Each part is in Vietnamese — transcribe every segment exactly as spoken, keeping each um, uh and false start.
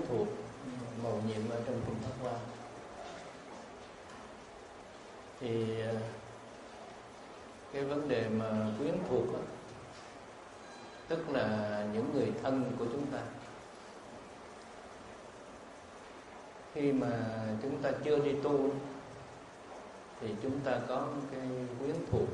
thuộc mầu nhiệm ở trong Kinh Pháp Hoa. Thì cái vấn đề mà quyến thuộc đó, tức là những người thân của chúng ta. Khi mà chúng ta chưa đi tu thì chúng ta có cái quyến thuộc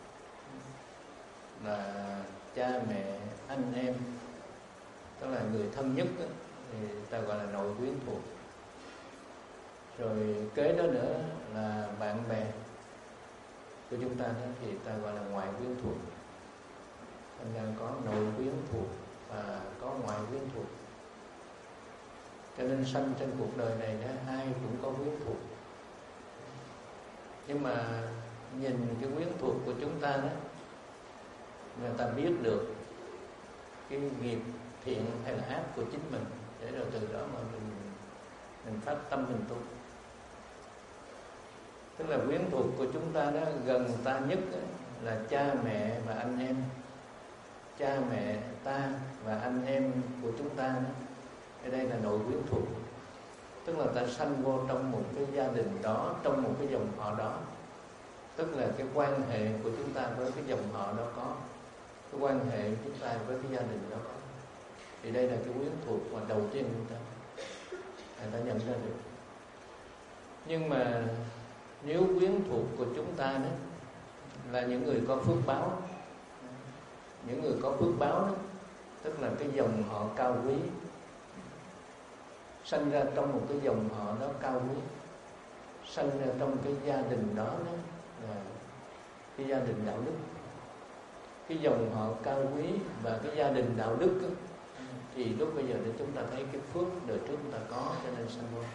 là cha mẹ, anh em, tức là người thân nhất đó, thì ta gọi là nội quyến thuộc. Rồi kế đó nữa là bạn bè của chúng ta đó, thì ta gọi là ngoại quyến thuộc. Thành ra có nội quyến thuộc và có ngoại quyến thuộc. Cho nên sanh trên cuộc đời này đó, ai cũng có quyến thuộc. Nhưng mà nhìn cái quyến thuộc của chúng ta đó, người ta biết được cái nghiệp thiện hay là ác của chính mình, để rồi từ đó mà mình mình phát tâm mình tu. Tức là quyến thuộc của chúng ta đó, gần ta nhất là cha mẹ và anh em. Cha mẹ ta và anh em của chúng ta đó, ở đây là nội quyến thuộc. Tức là ta sanh vô trong một cái gia đình đó, trong một cái dòng họ đó. Tức là cái quan hệ của chúng ta với cái dòng họ đó có, cái quan hệ của chúng ta với cái gia đình đó có. Thì đây là cái quyến thuộc mà đầu tiên chúng ta người ta nhận ra được. Nhưng mà nếu quyến thuộc của chúng ta đó là những người có phước báo, những người có phước báo đó, tức là cái dòng họ cao quý, sanh ra trong một cái dòng họ đó cao quý, sanh ra trong cái gia đình đó, đó là cái gia đình đạo đức. Cái dòng họ cao quý và cái gia đình đạo đức đó, thì lúc bây giờ để chúng ta thấy cái phước đời trước chúng ta có, cho nên sanh vô.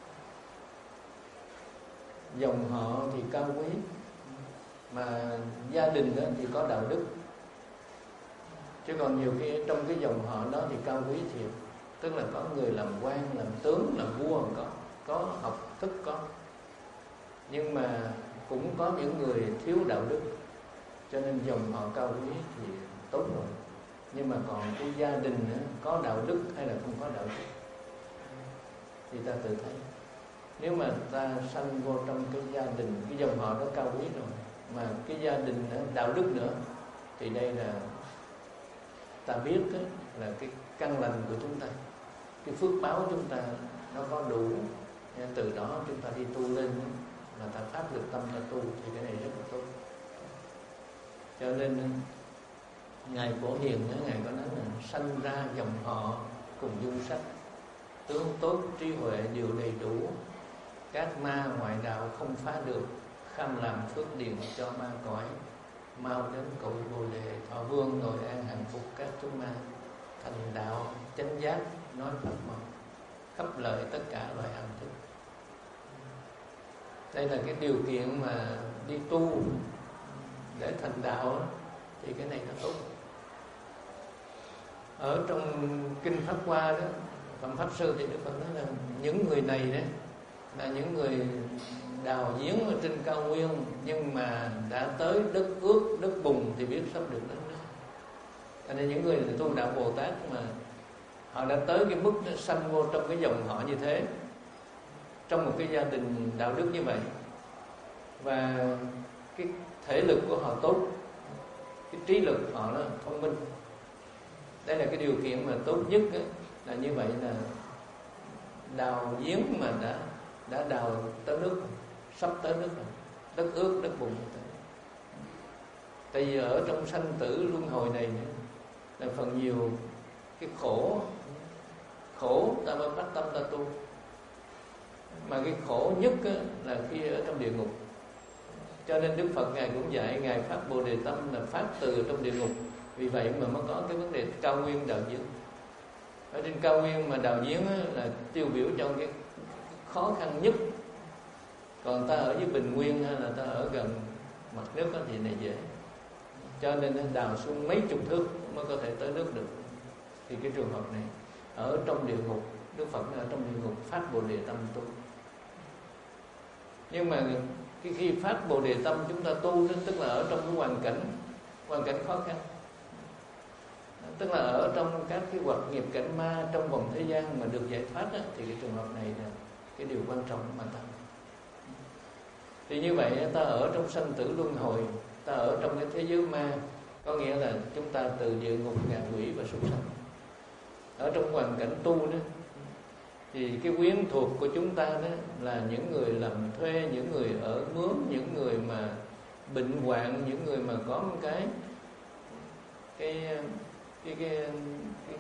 Dòng họ thì cao quý, mà gia đình đó thì có đạo đức. Chứ còn nhiều khi trong cái dòng họ đó thì cao quý thiệt, tức là có người làm quan, làm tướng, làm vua có, có học thức có. Nhưng mà cũng có những người thiếu đạo đức, cho nên dòng họ cao quý thì tốt rồi. Nhưng mà còn cái gia đình nữa, có đạo đức hay là không có đạo đức thì ta tự thấy. Nếu mà ta sanh vô trong cái gia đình, cái dòng họ đó cao quý rồi, mà cái gia đình nữa, đạo đức nữa, thì đây là ta biết đó, là cái căn lành của chúng ta, cái phước báo chúng ta nó có đủ. Nên từ đó chúng ta đi tu lên, mà ta phát được tâm ta tu, thì cái này rất là tốt. Cho nên Ngài Phổ Hiền đó, Ngài có nói là sanh ra dòng họ cùng dung sắc, tướng tốt trí huệ đều đầy đủ, các ma ngoại đạo không phá được, kham làm phước điền cho ma cõi, mau đến cội Bồ Đề thọ vương ngồi an hạnh phúc các chúng ma, thành đạo chánh giác nói pháp màu, khắp lợi tất cả loài ẩm thức. Đây là cái điều kiện mà đi tu để thành đạo, thì cái này nó tốt. Ở trong Kinh Pháp Hoa đó, Phạm Pháp Sư thì Đức Phật nói là những người này đấy là những người đào giếng ở trên cao nguyên, nhưng mà đã tới đất ướt, đất bùn thì biết sắp được đến đó. Cho nên những người tu đạo Bồ Tát mà họ đã tới cái mức sanh vô trong cái dòng họ như thế, trong một cái gia đình đạo đức như vậy, và cái thể lực của họ tốt, cái trí lực họ nó thông minh. Đây là cái điều kiện mà tốt nhất ấy, là như vậy, là đào giếng mà đã đã đào tới nước, sắp tới nước rồi, đất ướt, đất bùn như thế. Tại vì ở trong sanh tử luân hồi này là phần nhiều cái khổ, khổ ta mới phát tâm ta tu. Mà cái khổ nhất là khi ở trong địa ngục. Cho nên Đức Phật Ngài cũng dạy, Ngài phát Bồ Đề tâm là phát từ trong địa ngục. Vì vậy mà mới có cái vấn đề cao nguyên đào giếng. Ở trên cao nguyên mà đào giếng là tiêu biểu cho cái khó khăn nhất. Còn ta ở dưới bình nguyên hay là ta ở gần mặt nước thì này dễ. Cho nên đào xuống mấy chục thước mới có thể tới nước được. Thì cái trường hợp này ở trong địa ngục, Đức Phật ở trong địa ngục phát Bồ Đề tâm tu. Nhưng mà cái khi phát Bồ Đề tâm chúng ta tu, tức là ở trong cái hoàn cảnh hoàn cảnh khó khăn. Tức là ở trong các cái hoạt nghiệp cảnh ma trong vòng thế gian mà được giải thoát á, thì cái trường hợp này là cái điều quan trọng mà ta. Thì như vậy ta ở trong sanh tử luân hồi, ta ở trong cái thế giới ma, có nghĩa là chúng ta từ địa ngục, ngạ quỷ và súc sanh. Ở trong hoàn cảnh tu đó, thì cái quyến thuộc của chúng ta đó là những người làm thuê, những người ở mướn, những người mà bệnh hoạn, những người mà có một cái cái cái cái, cái,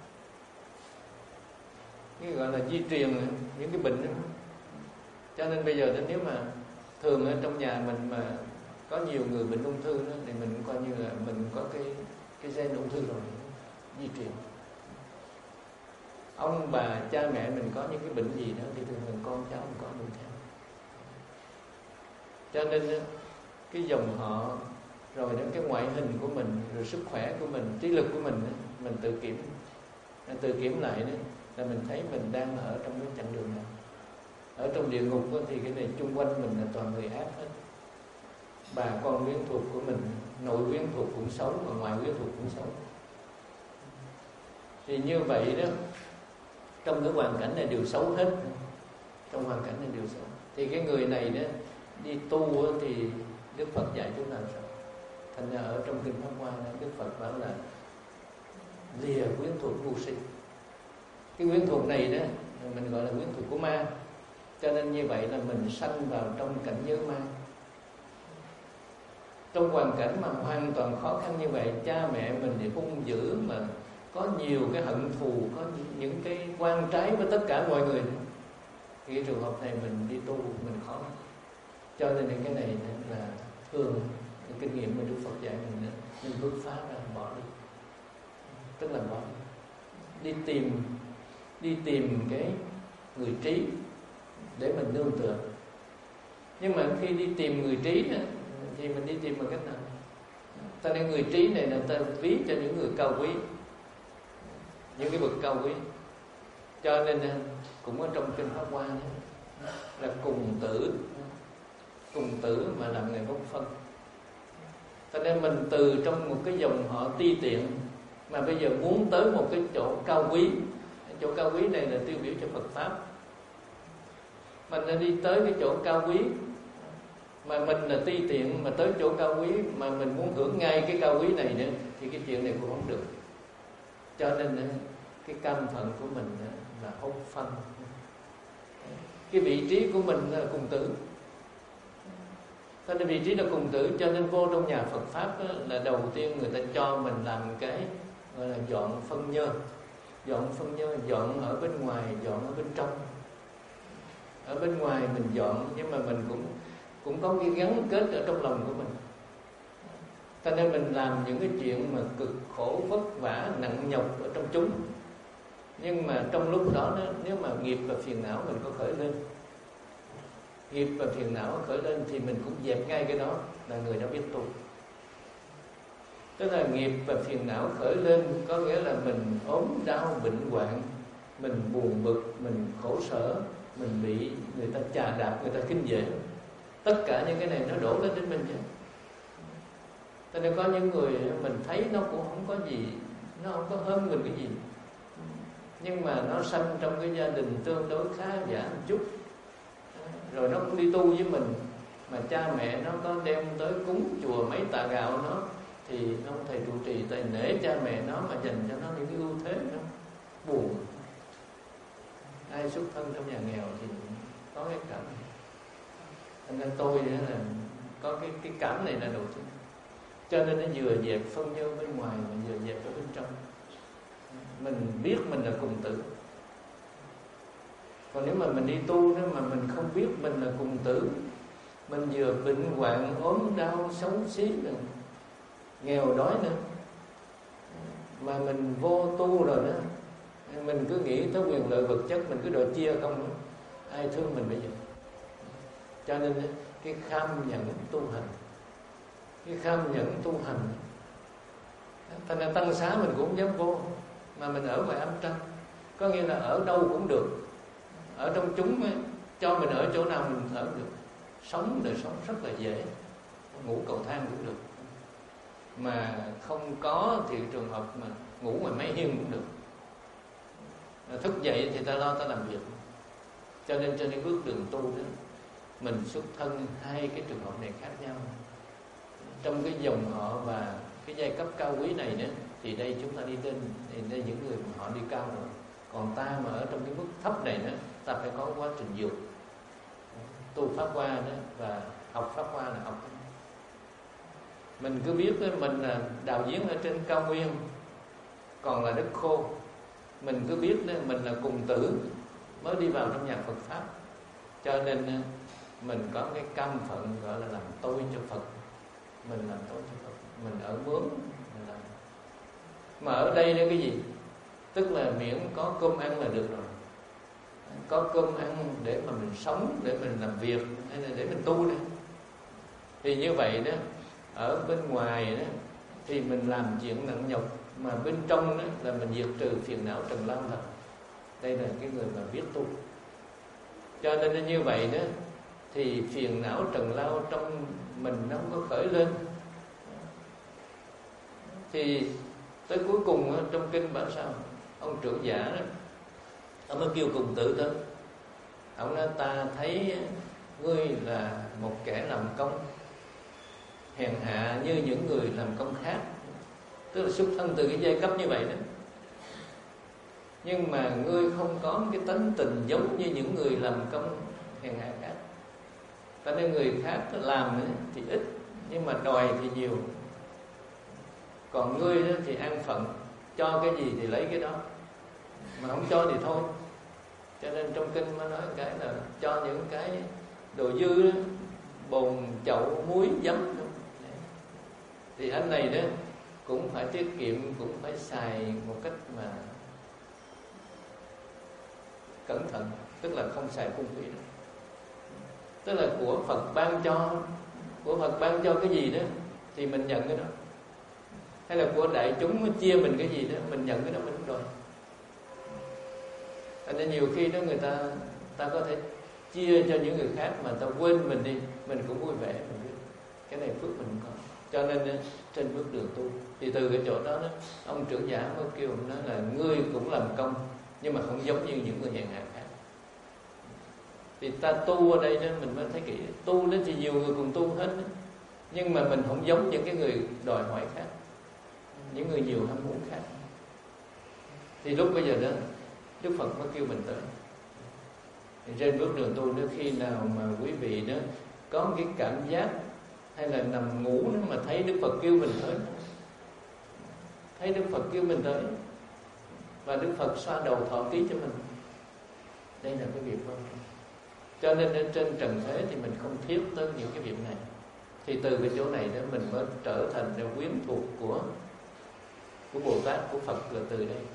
cái gọi là di truyền những cái bệnh đó. Cho nên bây giờ nếu mà thường ở trong nhà mình mà có nhiều người bệnh ung thư đó, thì mình coi như là mình có cái cái gen ung thư rồi, di truyền. Ông bà cha mẹ mình có những cái bệnh gì đó thì thường thường con cháu mình có bệnh theo. Cho nên cái dòng họ, rồi đến cái ngoại hình của mình, rồi sức khỏe của mình, trí lực của mình, mình tự kiểm, tự kiểm lại đấy, là mình thấy mình đang ở trong cái chặng đường này. Ở trong địa ngục thì cái này chung quanh mình là toàn người ác hết. Bà con quyến thuộc của mình, nội quyến thuộc cũng xấu, mà ngoại quyến thuộc cũng xấu. Thì như vậy đó, trong cái hoàn cảnh này đều xấu hết. Trong hoàn cảnh này đều xấu. Thì cái người này đó đi tu thì Đức Phật dạy chúng ta sao? Thành ra ở trong kinh Pháp Hoa Đức Phật bảo là lìa quyến thuộc ngu si. Cái quyến thuộc này đó mình gọi là quyến thuộc của ma. Cho nên như vậy là mình sanh vào trong cảnh giới ma. Trong hoàn cảnh mà hoàn toàn khó khăn như vậy, cha mẹ mình thì hung dữ, mà có nhiều cái hận thù, có những cái quan trái với tất cả mọi người, thì cái trường hợp này mình đi tu mình khó. Cho nên cái này là thường cái kinh nghiệm mà Đức Phật dạy mình, mình bước phá ra, bỏ đi. Tức là bỏ đi, đi tìm đi tìm cái người trí để mình nương tựa. Nhưng mà khi đi tìm người trí thì mình đi tìm bằng cách nào? Ta nên người trí này là ta ví cho những người cao quý, những cái bậc cao quý. Cho nên cũng ở trong kinh Pháp Hoa là cùng tử, cùng tử mà làm nghề bốc phân. Cho nên mình từ trong một cái dòng họ ti tiện mà bây giờ muốn tới một cái chỗ cao quý. Chỗ cao quý này là tiêu biểu cho Phật Pháp. Mình đã đi tới cái chỗ cao quý, mà mình là ti tiện mà tới chỗ cao quý mà mình muốn hưởng ngay cái cao quý này nữa, thì cái chuyện này cũng không được. Cho nên cái cam phận của mình là hốt phân. Cái vị trí của mình là cùng tử. Cho nên vị trí là cùng tử, cho nên vô trong nhà Phật Pháp là đầu tiên người ta cho mình làm cái gọi là dọn phân nhơ. Dọn phân nhơ, dọn ở bên ngoài, dọn ở bên trong. Ở bên ngoài mình dọn, nhưng mà mình cũng cũng có cái gắn kết ở trong lòng của mình. Cho nên mình làm những cái chuyện mà cực khổ, vất vả, nặng nhọc ở trong chúng. Nhưng mà trong lúc đó, nếu mà nghiệp và phiền não mình có khởi lên, nghiệp và phiền não khởi lên thì mình cũng dẹp ngay cái đó, là người đã biết tu. Tức là nghiệp và phiền não khởi lên có nghĩa là mình ốm đau, bệnh hoạn, mình buồn bực, mình khổ sở, mình bị người ta chà đạp, người ta khinh dễ. Tất cả những cái này nó đổ lên đến mình chứ. Cho nên có những người mình thấy nó cũng không có gì, nó không có hơn mình cái gì, nhưng mà nó sanh trong cái gia đình tương đối khá giả một chút, rồi nó cũng đi tu với mình, mà cha mẹ nó có đem tới cúng chùa mấy tạ gạo nó, thì ông thầy trụ trì tại nể cha mẹ nó mà dành cho nó những cái ưu thế đó. Buồn. Ai xuất thân trong nhà nghèo thì có cái cảm này. Thành ra tôi là có cái cái cảm này là đầu tiên. Cho nên nó vừa dẹp phân nhơ bên ngoài mà vừa dẹp ở bên trong. Mình biết mình là cùng tử. Còn nếu mà mình đi tu đó mà mình không biết mình là cùng tử, mình vừa bệnh hoạn, ốm đau, xấu xí nữa, nghèo đói nữa, mà mình vô tu rồi đó, mình cứ nghĩ tới quyền lợi vật chất, mình cứ đòi chia không nữa, ai thương mình bây giờ? Cho nên cái kham nhẫn tu hành, cái kham nhẫn tu hành, thành ra tăng xá mình cũng không dám vô, mà mình ở ngoài âm trăng, có nghĩa là ở đâu cũng được, ở trong chúng ấy, cho mình ở chỗ nào mình ở được, sống đời sống rất là dễ, ngủ cầu thang cũng được. mà không có thì trường hợp mà ngủ ngoài máy hiên cũng được. Thức dậy thì ta lo ta làm việc. Cho nên trên cái bước đường tu đó, mình xuất thân hai cái trường hợp này khác nhau. Trong cái dòng họ và cái giai cấp cao quý này đó, thì đây chúng ta đi lên, thì đây những người mà họ đi cao rồi. Còn ta mà ở trong cái mức thấp này đó, ta phải có quá trình dược. Tu Pháp Hoa đó và học Pháp Hoa là học. Mình cứ biết đó, mình là đào giếng ở trên cao nguyên, còn là đất khô. Mình cứ biết đó, mình là cùng tử mới đi vào trong nhà Phật Pháp. Cho nên mình có cái cam phận gọi là làm tôi cho Phật. Mình làm tôi cho Phật, mình ở mướn mình làm. Mà ở đây là cái gì? Tức là miễn có cơm ăn là được rồi. Có cơm ăn để mà mình sống, để mình làm việc, hay là để mình tu đi. Thì như vậy đó, ở bên ngoài đó thì mình làm chuyện nặng nhọc, mà bên trong đó là mình diệt trừ phiền não trần lao thật. Đây là cái người mà biết tu. Cho nên là như vậy đó, thì phiền não trần lao trong mình nó không có khởi lên. Thì tới cuối cùng đó, trong kinh bảo sao ông trưởng giả đó, ông mới kêu cùng tử tới. Ông nói ta thấy ngươi là một kẻ làm công hèn hạ như những người làm công khác, tức là xuất thân từ cái giai cấp như vậy đó. Nhưng mà ngươi không có cái tánh tình giống như những người làm công hèn hạ khác. Cho nên người khác làm thì ít, nhưng mà đòi thì nhiều. Còn ngươi đó thì an phận, cho cái gì thì lấy cái đó, mà không cho thì thôi. Cho nên trong kinh mới nói cái là cho những cái đồ dư đó, bồn chậu muối giấm. Thì anh này đó cũng phải tiết kiệm, cũng phải xài một cách mà cẩn thận, tức là không xài phung phí đó. Tức là của Phật ban cho, của Phật ban cho cái gì đó thì mình nhận cái đó. Hay là của đại chúng chia mình cái gì đó, mình nhận cái đó, mình không đòi. Nên nhiều khi đó người ta ta có thể chia cho những người khác mà ta quên mình đi, mình cũng vui vẻ, mình biết cái này phước mình có. Cho nên trên bước đường tu thì từ cái chỗ đó, đó ông trưởng giả mới kêu nó là ngươi cũng làm công, nhưng mà không giống như những người hèn hạ khác. Thì ta tu ở đây đó mình mới thấy kỹ, tu đến thì nhiều người cùng tu hết đó. Nhưng mà mình không giống những cái người đòi hỏi khác, những người nhiều ham muốn khác. Thì lúc bây giờ đó Đức Phật mới kêu mình tới. Thì trên bước đường tu nếu khi nào mà quý vị đó có một cái cảm giác hay là nằm ngủ đó mà thấy Đức Phật kêu mình tới, thấy Đức Phật kêu mình tới và Đức Phật xoa đầu thọ ký cho mình, đây là cái việc quan trọng. Cho nên trên trần thế thì mình không thiếu tới những cái việc này. Thì từ cái chỗ này đó mình mới trở thành quyến thuộc của của Bồ Tát, của Phật là từ đây.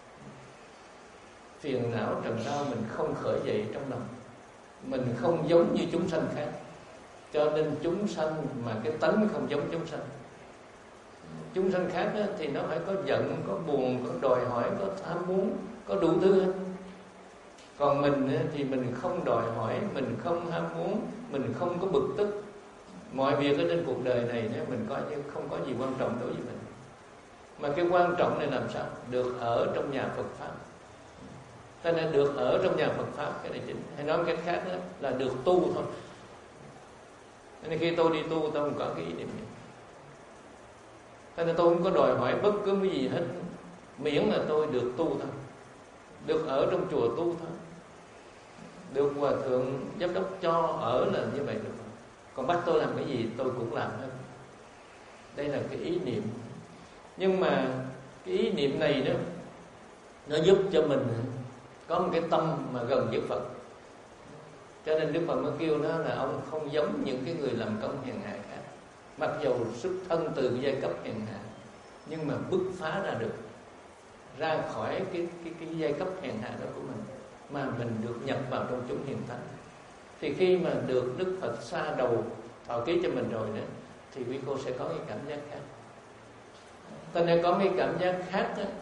Phiền não trần lao mình không khởi dậy trong lòng, mình không giống như chúng sanh khác. Cho nên chúng sanh mà cái tánh không giống chúng sanh. Chúng sanh khác đó, thì nó phải có giận, có buồn, có đòi hỏi, có tham muốn, có đủ thứ hết. Còn mình thì mình không đòi hỏi, mình không ham muốn, mình không có bực tức. Mọi việc ở trên cuộc đời này mình coi như không có gì quan trọng đối với mình. Mà cái quan trọng này làm sao? Được ở trong nhà Phật Pháp. Ta nên được ở trong nhà Phật Pháp, cái này chính. Hay nói cách khác đó, là được tu thôi. Nên khi tôi đi tu tôi không có cái ý niệm này. Cho nên tôi không có đòi hỏi bất cứ cái gì hết, miễn là tôi được tu thôi, được ở trong chùa tu thôi, được hòa thượng giám đốc cho ở là như vậy được. Còn bắt tôi làm cái gì tôi cũng làm hết. Đây là cái ý niệm. Nhưng mà cái ý niệm này đó, nó giúp cho mình có một cái tâm mà gần với Phật. Cho nên Đức Phật mới kêu nó là ông không giống những cái người làm công hèn hạ khác. Mặc dù xuất thân từ giai cấp hèn hạ, nhưng mà bứt phá ra được, ra khỏi cái, cái, cái giai cấp hèn hạ đó của mình, mà mình được nhập vào trong chúng hiền thánh. Thì khi mà được Đức Phật xoa đầu thọ ký cho mình rồi đó, thì quý cô sẽ có cái cảm giác khác. Cho nên có cái cảm giác khác đó,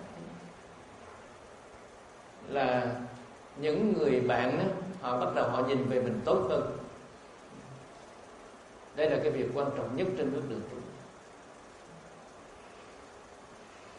là những người bạn đó, họ bắt đầu họ nhìn về mình tốt hơn. Đây là cái việc quan trọng nhất trên bước đường tu.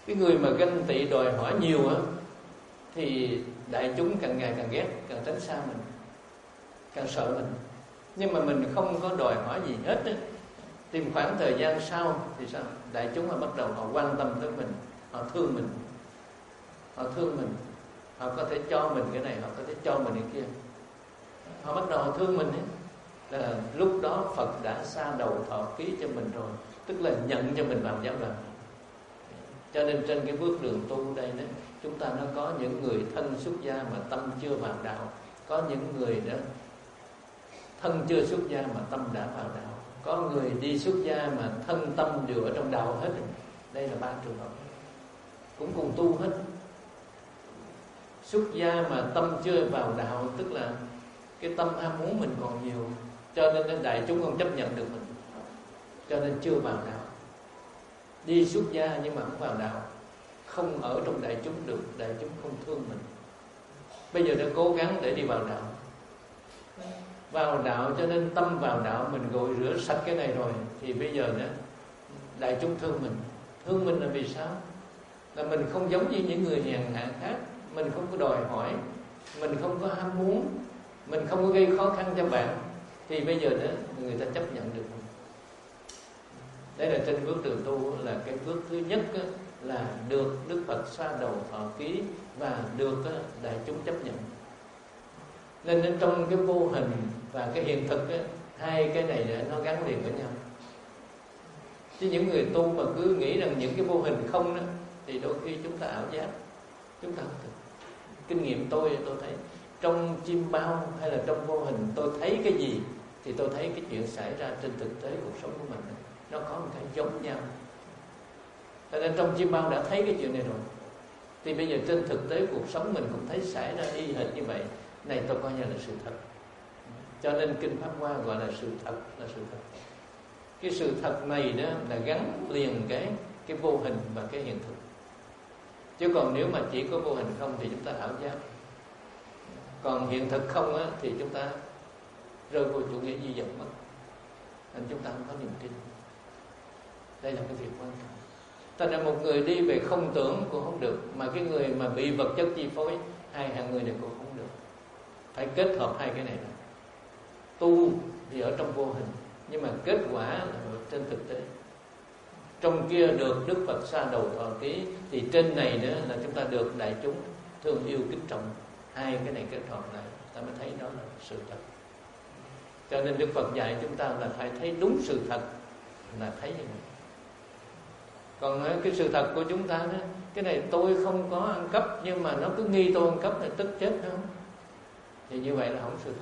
Cái người mà ganh tị đòi hỏi nhiều á thì đại chúng càng ngày càng ghét, càng tránh xa mình, càng sợ mình. Nhưng mà mình không có đòi hỏi gì hết á, tìm khoảng thời gian sau thì sao? Đại chúng họ bắt đầu họ quan tâm tới mình, họ thương mình, họ thương mình, họ có thể cho mình cái này, họ có thể cho mình cái kia, họ bắt đầu họ thương mình ấy. Là lúc đó Phật đã sa đầu thọ ký cho mình rồi, tức là nhận cho mình vào giáo đoàn. Cho nên trên cái bước đường tu đây đó, chúng ta nó có những người thân xuất gia mà tâm chưa vào đạo, có những người đó thân chưa xuất gia mà tâm đã vào đạo, có người đi xuất gia mà thân tâm đều ở trong đạo hết. Đây là ba trường hợp cũng cùng tu hết. Xuất gia mà tâm chưa vào đạo, tức là cái tâm ham muốn mình còn nhiều, cho nên đại chúng không chấp nhận được mình, cho nên chưa vào đạo. Đi xuất gia nhưng mà không vào đạo, không ở trong đại chúng được, đại chúng không thương mình. Bây giờ đã cố gắng để đi vào đạo, vào đạo cho nên tâm vào đạo, mình gội rửa sạch cái này rồi thì bây giờ đó đại chúng thương mình. Thương mình là vì sao? Là mình không giống như những người hèn hạ khác, mình không có đòi hỏi, mình không có ham muốn, mình không có gây khó khăn cho bạn, thì bây giờ đó người ta chấp nhận được mình. Đây là trên bước đường tu, là cái bước thứ nhất đó, là được Đức Phật sa đầu thọ ký và được đó, đại chúng chấp nhận. Nên trong cái vô hình và cái hiện thực đó, hai cái này nó gắn liền với nhau. Chứ những người tu mà cứ nghĩ rằng những cái vô hình không đó, thì đôi khi chúng ta ảo giác, chúng ta không thực. Kinh nghiệm tôi tôi thấy trong chim bao hay là trong vô hình, tôi thấy cái gì thì tôi thấy cái chuyện xảy ra trên thực tế cuộc sống của mình nó có một cái giống nhau. Cho nên trong chim bao đã thấy cái chuyện này rồi, thì bây giờ trên thực tế cuộc sống mình cũng thấy xảy ra y hệt như vậy. Này tôi coi như là sự thật. Cho nên Kinh Pháp Hoa gọi là sự thật, là sự thật. Cái sự thật này đó là gắn liền cái cái vô hình và cái hiện thực. Chứ còn nếu mà chỉ có vô hình không thì chúng ta ảo giác. Còn hiện thực không á, thì chúng ta rơi vô chủ nghĩa duy vật mất, nên chúng ta không có niềm tin. Đây là cái việc quan trọng. Thành ra một người đi về không tưởng cũng không được, mà cái người mà bị vật chất chi phối, hai hạng người này cũng không được. Phải kết hợp hai cái này đó. Tu thì ở trong vô hình, nhưng mà kết quả là ở trên thực tế. Trong kia được Đức Phật sa đầu thọ ký, thì trên này nữa là chúng ta được đại chúng thương yêu kính trọng. Hai cái này kết hợp lại, ta mới thấy đó là sự thật. Cho nên Đức Phật dạy chúng ta là phải thấy đúng sự thật, là thấy như vậy. Còn cái sự thật của chúng ta đó, cái này tôi không có ăn cắp, nhưng mà nó cứ nghi tôi ăn cắp thì tức chết không? Thì như vậy là không sự thật.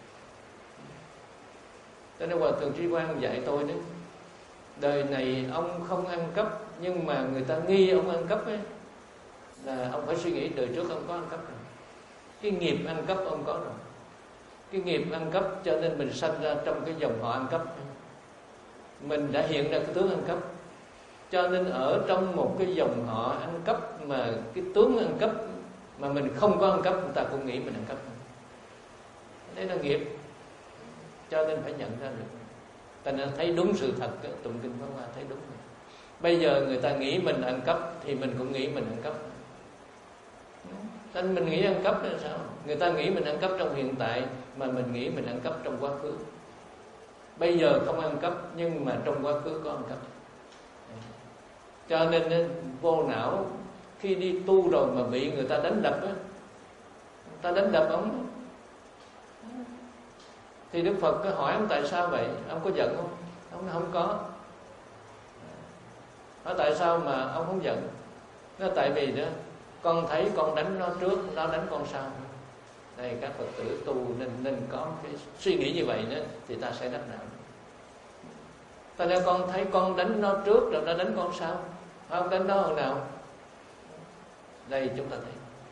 Cho nên Hòa Thượng Trí Quang dạy tôi đấy, đời này ông không ăn cắp, nhưng mà người ta nghi ông ăn cắp ấy, là ông phải suy nghĩ đời trước ông có ăn cắp rồi. Cái nghiệp ăn cắp ông có rồi. Cái nghiệp ăn cắp cho nên mình sanh ra trong cái dòng họ ăn cắp. Mình đã hiện ra cái tướng ăn cắp. Cho nên ở trong một cái dòng họ ăn cắp mà cái tướng ăn cắp mà mình không có ăn cắp, người ta cũng nghĩ mình ăn cắp. Đấy là nghiệp. Cho nên phải nhận ra được. Ta nên thấy đúng sự thật, tụng kinh Pháp Hoa thấy đúng. Bây giờ người ta nghĩ mình ăn cắp thì mình cũng nghĩ mình ăn cắp. Nên mình nghĩ ăn cắp là sao? Người ta nghĩ mình ăn cắp trong hiện tại, mà mình nghĩ mình ăn cắp trong quá khứ. Bây giờ không ăn cắp, nhưng mà trong quá khứ có ăn cắp. Cho nên vô não, khi đi tu rồi mà bị người ta đánh đập á, người ta đánh đập ông, thì Đức Phật có hỏi ông tại sao vậy? Ông có giận không? Ông không có. Hỏi tại sao mà ông không giận? Nó tại vì đó, con thấy con đánh nó trước, nó đánh con sau. Đây các Phật tử tu nên nên có cái suy nghĩ như vậy đó, thì ta sẽ đắc đạo. Tại nên con thấy con đánh nó trước rồi nó đánh con sau, không đánh nó hồi nào. Đây chúng ta thấy.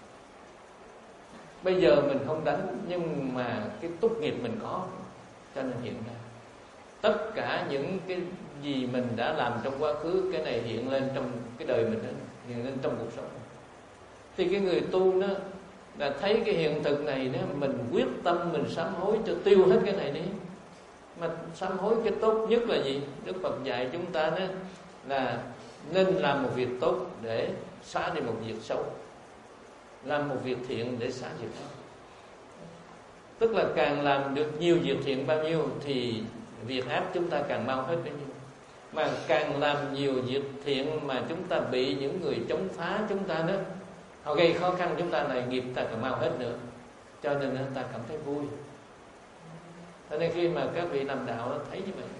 Bây giờ mình không đánh, nhưng mà cái túc nghiệp mình có, cho nên hiện ra. Tất cả những cái gì mình đã làm trong quá khứ, cái này hiện lên trong cái đời mình đó, hiện lên trong cuộc sống. Thì cái người tu đó là thấy cái hiện thực này đó, mình quyết tâm mình sám hối cho tiêu hết cái này đi. Mà sám hối cái tốt nhất là gì? Đức Phật dạy chúng ta đó là nên làm một việc tốt để xóa đi một việc xấu, làm một việc thiện để xóa việc xấu. Tức là càng làm được nhiều việc thiện bao nhiêu thì việc ác chúng ta càng mau hết bấy nhiêu. Mà càng làm nhiều việc thiện mà chúng ta bị những người chống phá chúng ta đó, họ gây khó khăn chúng ta này, nghiệp ta càng mau hết nữa. Cho nên ta cảm thấy vui. Cho nên khi mà các vị làm đạo thấy như vậy.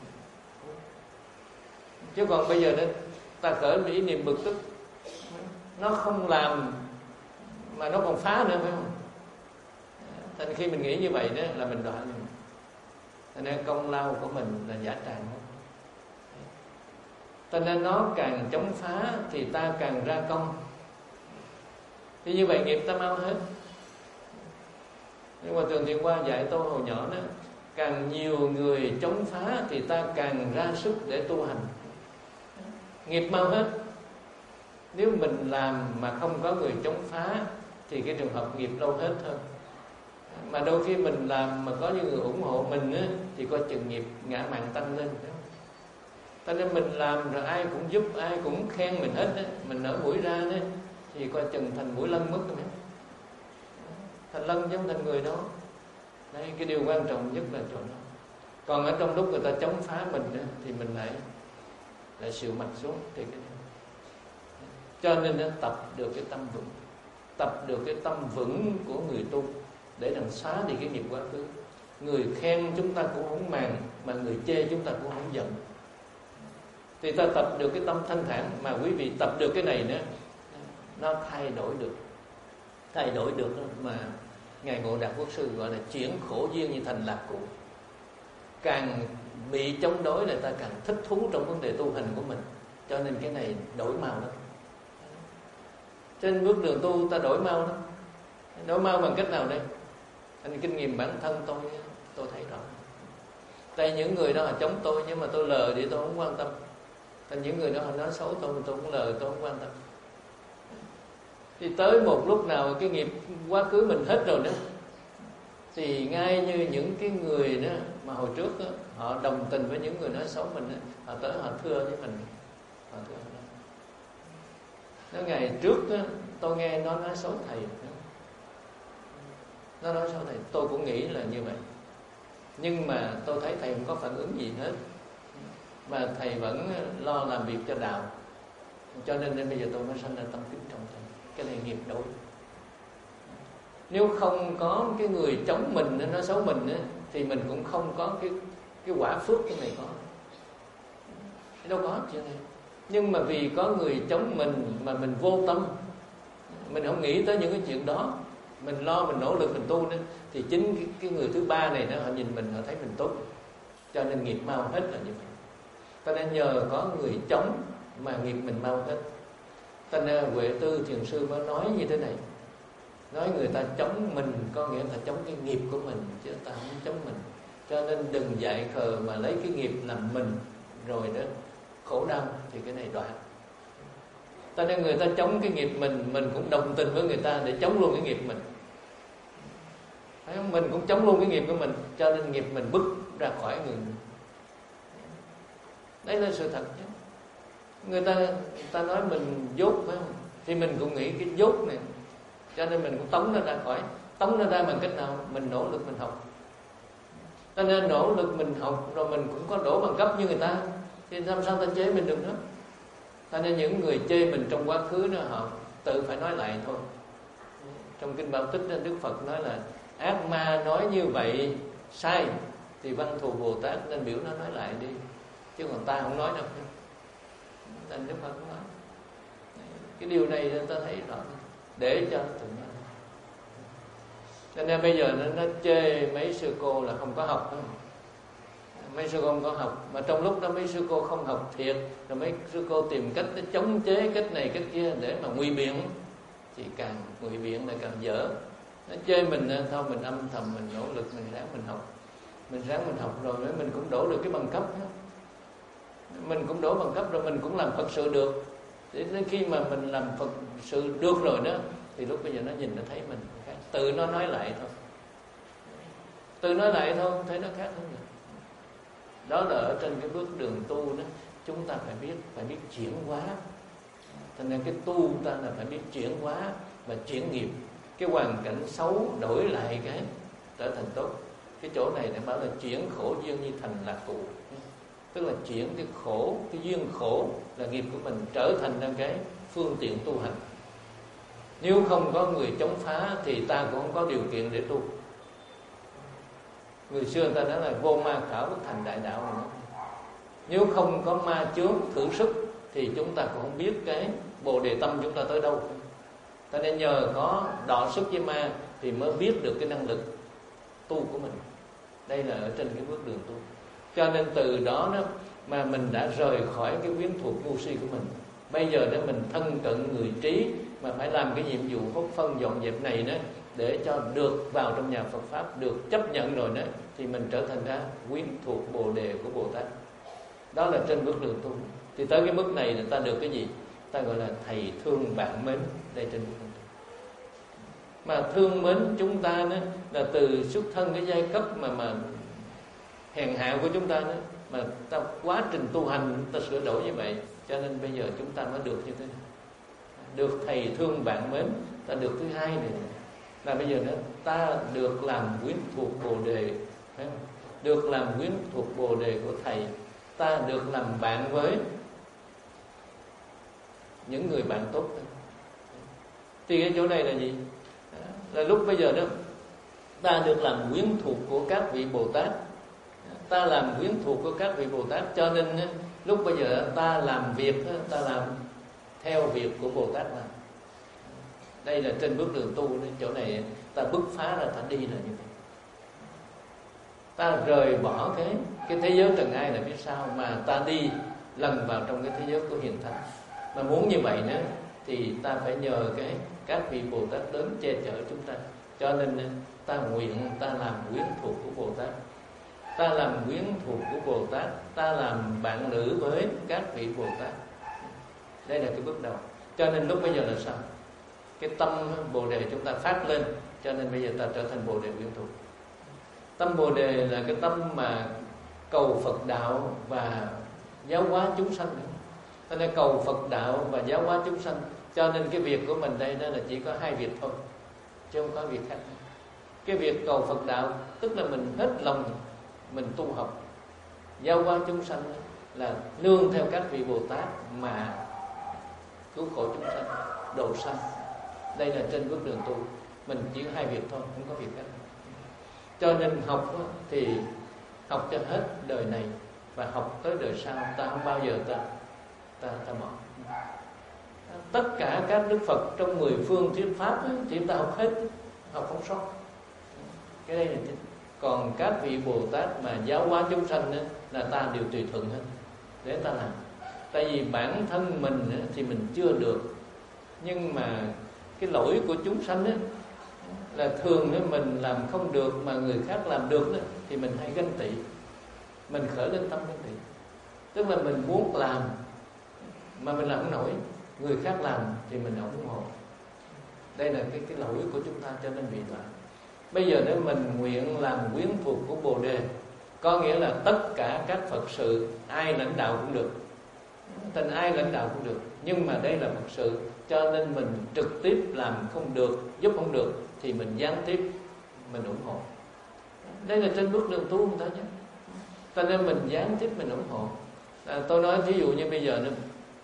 Chứ còn bây giờ đó, ta cởi ý niệm bực tức, nó không làm mà nó còn phá nữa, phải không? Thành khi mình nghĩ như vậy đó là mình đoạn. Cho nên công lao của mình là giả tràng. Cho nên nó càng chống phá thì ta càng ra công. Thì như vậy nghiệp ta mau hết. Nhưng mà Thường Thiện Qua dạy tôi hồi nhỏ đó, càng nhiều người chống phá thì ta càng ra sức để tu hành, nghiệp mau hết. Nếu mình làm mà không có người chống phá thì cái trường hợp nghiệp lâu hết hơn. Mà đôi khi mình làm mà có những người ủng hộ mình á, thì coi chừng nghiệp ngã mạn tăng lên. Cho nên mình làm rồi ai cũng giúp, ai cũng khen mình hết á, mình nở mũi ra đó, thì coi chừng thành mũi lân mất rồi. Thành lân chứ không thành người đó. Đây, cái điều quan trọng nhất là chỗ đó. Còn ở trong lúc người ta chống phá mình đó, thì mình lại lại xịu mặt xuống thì cái cho nên nó tập được cái tâm vững, tập được cái tâm vững của người tu để làm xóa đi cái nghiệp quá khứ. Người khen chúng ta cũng không màng, mà người chê chúng ta cũng không giận. Thì ta tập được cái tâm thanh thản. Mà quý vị tập được cái này nữa, nó thay đổi được, thay đổi được mà Ngài Ngộ Đạt Quốc Sư gọi là chuyển khổ duyên như thành lạc cụ. Càng bị chống đối là ta càng thích thú trong vấn đề tu hành của mình. Cho nên cái này đổi màu lắm. Trên bước đường tu ta đổi màu lắm. Đổi màu bằng cách nào đây? Anh kinh nghiệm bản thân tôi, tôi thấy rõ. Tại những người đó họ chống tôi, nhưng mà tôi lờ đi, tôi không quan tâm. Tại những người đó họ nói xấu tôi, tôi cũng lờ, tôi không quan tâm. Thì tới một lúc nào cái nghiệp quá khứ mình hết rồi đó, thì ngay như những cái người đó mà hồi trước đó, họ đồng tình với những người nói xấu mình đó, họ tới họ thưa với mình, họ thưa đó. Nó ngày trước đó, tôi nghe nó nói xấu thầy, nó nói xấu thầy, tôi cũng nghĩ là như vậy. Nhưng mà tôi thấy thầy không có phản ứng gì hết, mà thầy vẫn lo làm việc cho đạo. Cho nên đến bây giờ tôi mới sanh ra tâm kính trọng thầy. Cái này nghiệp đổi. Nếu không có cái người chống mình nói xấu mình á, thì mình cũng không có cái cái quả phước cái này có. Đâu có chuyện này. Nhưng mà vì có người chống mình mà mình vô tâm, mình không nghĩ tới những cái chuyện đó, mình lo mình nỗ lực mình tu nữa, thì chính cái, cái người thứ ba này đó, họ nhìn mình họ thấy mình tốt, cho nên nghiệp mau hết là như vậy. Cho nên nhờ có người chống mà nghiệp mình mau hết. Cho nên Huệ Tư Thiền Sư mới nói như thế này, nói người ta chống mình có nghĩa là chống cái nghiệp của mình, chứ ta không chống mình. Cho nên đừng dại khờ mà lấy cái nghiệp làm mình rồi đó khổ đau, thì cái này đoạn. Cho nên người ta chống cái nghiệp mình, mình cũng đồng tình với người ta để chống luôn cái nghiệp mình. Thấy không? Mình cũng chống luôn cái nghiệp của mình, cho nên nghiệp mình bứt ra khỏi người mình. Đấy là sự thật chứ. Người ta người ta nói mình dốt phải không? Thì mình cũng nghĩ cái dốt này, cho nên mình cũng tống nó ra khỏi. Tống nó ra bằng cách nào? Mình nỗ lực mình học. Cho nên nỗ lực mình học rồi mình cũng có đổ bằng cấp như người ta, thì làm sao ta chế mình được nữa? Cho nên những người chê mình trong quá khứ đó, họ tự phải nói lại thôi. Trong Kinh Bảo Tích Đức Phật nói là ác ma nói như vậy sai, thì Văn Thù Bồ Tát nên biểu nó nói lại đi, chứ còn ta không nói đâu. Nên Đức Phật cũng nói cái điều này ta thấy rõ, để cho tự nhiên. Cho nên bây giờ nó, nó chê mấy sư cô là không có học đâu. Mấy sư cô không có học, mà trong lúc đó mấy sư cô không học thiệt, rồi mấy sư cô tìm cách để chống chế cách này cách kia để mà ngụy biện, thì càng ngụy biện lại càng dở. Nó chê mình thôi, mình âm thầm mình nỗ lực, mình ráng mình học, mình ráng mình học rồi mình cũng đổ được cái bằng cấp đó. Mình cũng đổ bằng cấp rồi mình cũng làm Phật sự được. Để đến khi mà mình làm Phật sự được rồi đó, thì lúc bây giờ nó nhìn nó thấy mình khác. Tự nó nói lại thôi, tự nói lại thôi, thấy nó khác hơn rồi. Đó là ở trên cái bước đường tu đó. chúng ta phải biết phải biết chuyển hóa. Cho nên cái tu ta là phải biết chuyển hóa và chuyển nghiệp. Cái hoàn cảnh xấu đổi lại cái trở thành tốt. Cái chỗ này để bảo là chuyển khổ duyên như thành lạc cụ, tức là chuyển cái khổ, cái duyên khổ là nghiệp của mình trở thành ra cái phương tiện tu hành. Nếu không có người chống phá thì ta cũng không có điều kiện để tu. Người xưa người ta nói là vô ma khảo bất thành đại đạo nữa. Nếu không có ma chướng thử sức thì chúng ta cũng không biết cái bồ đề tâm chúng ta tới đâu. Ta nên nhờ có đọ sức với ma thì mới biết được cái năng lực tu của mình. Đây là ở trên cái bước đường tu. Cho nên từ đó đó mà mình đã rời khỏi cái quyến thuộc ngu si của mình. Bây giờ để mình thân cận người trí mà phải làm cái nhiệm vụ hốt phân dọn dẹp này đó, để cho được vào trong nhà Phật Pháp, được chấp nhận rồi đó, thì mình trở thành ra quyến thuộc bồ đề của Bồ Tát. Đó là trên bước đường tu. Thì tới cái mức này là ta được cái gì? Ta gọi là thầy thương bạn mến. Đây trên bước đường tu. Mà thương mến chúng ta đó là từ xuất thân cái giai cấp mà mà hèn hạ của chúng ta đó, mà ta quá trình tu hành ta sửa đổi như vậy, cho nên bây giờ chúng ta mới được như thế này. Được thầy thương bạn mến. Ta được thứ hai này là bây giờ nữa ta được làm quyến thuộc bồ đề, phải không? Được làm quyến thuộc bồ đề của thầy. Ta được làm bạn với những người bạn tốt. Thì cái chỗ này là gì? Là lúc bây giờ đó ta được làm quyến thuộc của các vị Bồ Tát. Ta làm quyến thuộc của các vị Bồ Tát, cho nên lúc bây giờ ta làm việc, ta làm theo việc của Bồ Tát làm. Đây là trên bước đường tu. Chỗ này ta bứt phá ra, ta đi là như vậy. Ta rời bỏ cái cái thế giới trần ai là phía sau, mà ta đi lần vào trong cái thế giới của hiền thánh. Mà muốn như vậy nữa thì ta phải nhờ cái các vị Bồ Tát đến che chở chúng ta. Cho nên ta nguyện ta làm quyến thuộc của Bồ Tát. Ta làm quyến thuộc của Bồ Tát. Ta làm bạn lữ với các vị Bồ Tát. Đây là cái bước đầu. Cho nên lúc bây giờ là sao? Cái tâm Bồ Đề chúng ta phát lên. Cho nên bây giờ ta trở thành Bồ Đề quyến thuộc. Tâm Bồ Đề là cái tâm mà cầu Phật đạo và giáo hóa chúng sanh. Cho nên cầu Phật đạo và giáo hóa chúng sanh. Cho nên cái việc của mình đây đó là chỉ có hai việc thôi, chứ không có việc khác. Cái việc cầu Phật đạo tức là mình hết lòng mình tu học. Giáo hóa chúng sanh là nương theo các vị Bồ Tát mà cứu khổ chúng sanh, độ sanh. Đây là trên bước đường tu. Mình chỉ có hai việc thôi, không có việc khác. Cho nên học thì học cho hết đời này, và học tới đời sau. Ta không bao giờ ta ta, ta bỏ. Tất cả các Đức Phật trong mười phương thuyết pháp thì ta học hết, học không sót. Cái đây là chính. Còn các vị Bồ Tát mà giáo hóa chúng sanh là ta đều tùy thuận hết để ta làm. Tại vì bản thân mình thì mình chưa được, nhưng mà cái lỗi của chúng sanh là thường mình làm không được mà người khác làm được thì mình hay ganh tị, mình khởi lên tâm ganh tị. Tức là mình muốn làm mà mình làm không nổi, người khác làm thì mình không ủng hộ. Đây là cái cái lỗi của chúng ta, cho nên bị loạn. Bây giờ nếu mình nguyện làm quyến thuộc của Bồ Đề, có nghĩa là tất cả các Phật sự ai lãnh đạo cũng được, thành ai lãnh đạo cũng được. Nhưng mà đây là Phật sự, cho nên mình trực tiếp làm không được, giúp không được thì mình gián tiếp mình ủng hộ. Đây là trên bước đường tu người ta nhé. Cho nên mình gián tiếp mình ủng hộ. À, tôi nói ví dụ như bây giờ nữa,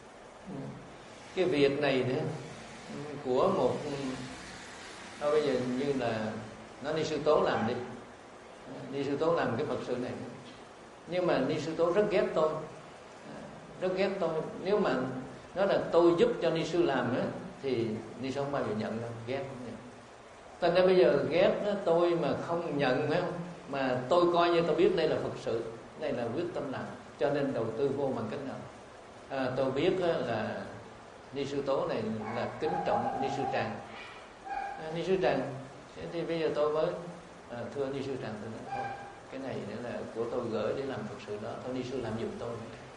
cái việc này nữa của một thôi bây giờ như là nó Ni Sư Tố làm đi, Ni Sư Tố làm cái Phật sự này, nhưng mà Ni Sư Tố rất ghét tôi, rất ghét tôi. Nếu mà nói là tôi giúp cho Ni Sư làm đó, thì Ni Sư không bao giờ nhận đâu, ghét không nhận. Thành ra bây giờ ghét đó, tôi mà không nhận phải không? Mà tôi coi như tôi biết đây là Phật sự, đây là quyết tâm làm, cho nên đầu tư vô bằng cách nào. À, tôi biết là Ni Sư Tố này là kính trọng Ni Sư Tràng. À, Ni Sư Tràng thì bây giờ tôi mới à, thưa Ni Sư Tràng, tôi nói thôi, cái này nữa là của tôi gửi để làm Phật sự đó, thôi Ni Sư làm giùm tôi.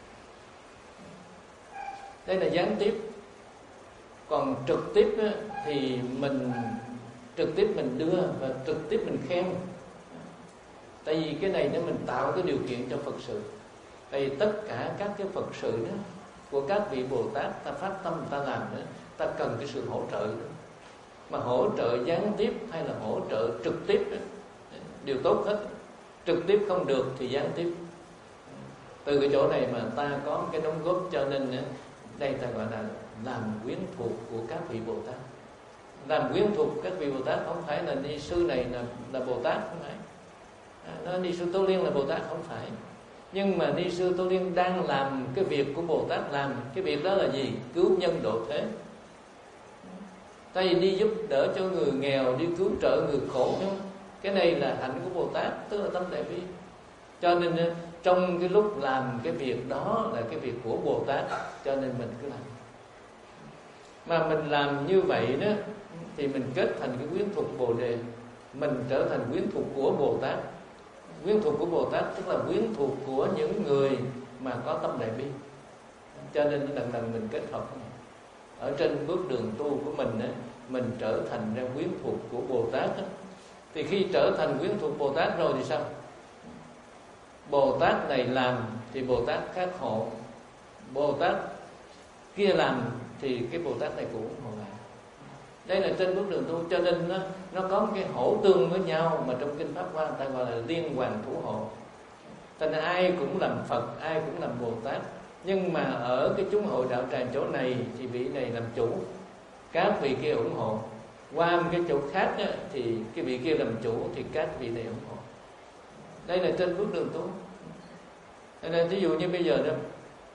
Đây là gián tiếp. Còn trực tiếp á, thì mình trực tiếp mình đưa và trực tiếp mình khen. Tại vì cái này nếu mình tạo cái điều kiện cho Phật sự. Vì tất cả các cái Phật sự đó của các vị Bồ Tát, ta phát tâm ta làm đó, ta cần cái sự hỗ trợ đó. Mà hỗ trợ gián tiếp hay là hỗ trợ trực tiếp đó, đều tốt hết. Trực tiếp không được thì gián tiếp. Từ cái chỗ này mà ta có cái đóng góp, cho nên đây ta gọi là làm quyến thuộc của các vị Bồ Tát. Làm quyến thuộc các vị Bồ Tát không phải là ni sư này là, là Bồ Tát, không phải. À, ni sư Tô Liên là Bồ Tát, không phải. Nhưng mà ni sư Tô Liên đang làm cái việc của Bồ Tát làm. Cái việc đó là gì? Cứu nhân độ thế. Tại vì đi giúp đỡ cho người nghèo, đi cứu trợ người khổ, cái này là hạnh của Bồ Tát, tức là tâm đại bi. Cho nên trong cái lúc làm cái việc đó là cái việc của Bồ Tát, cho nên mình cứ làm. Mà mình làm như vậy đó thì mình kết thành cái quyến thuộc Bồ Đề, mình trở thành quyến thuộc của Bồ Tát. Quyến thuộc của Bồ Tát tức là quyến thuộc của những người mà có tâm đại bi. Cho nên lần lần mình kết hợp ở trên bước đường tu của mình đó, mình trở thành ra quyến thuộc của Bồ Tát đó. Thì khi trở thành quyến thuộc Bồ Tát rồi thì sao? Bồ Tát này làm thì Bồ Tát khác hộ, Bồ Tát kia làm thì cái Bồ Tát này cũng ủng hộ lại. Đây là trên bước đường tu, cho nên nó, nó có một cái hỗ tương với nhau, mà trong Kinh Pháp Hoa người ta gọi là liên hoàn thủ hộ. Thành ai cũng làm Phật, ai cũng làm Bồ Tát. Nhưng mà ở cái chúng hội đạo tràng chỗ này thì vị này làm chủ, các vị kia ủng hộ. Qua một cái chỗ khác á, thì cái vị kia làm chủ thì các vị này ủng hộ. Đây là trên bước đường tu. Nên ví dụ như bây giờ đó,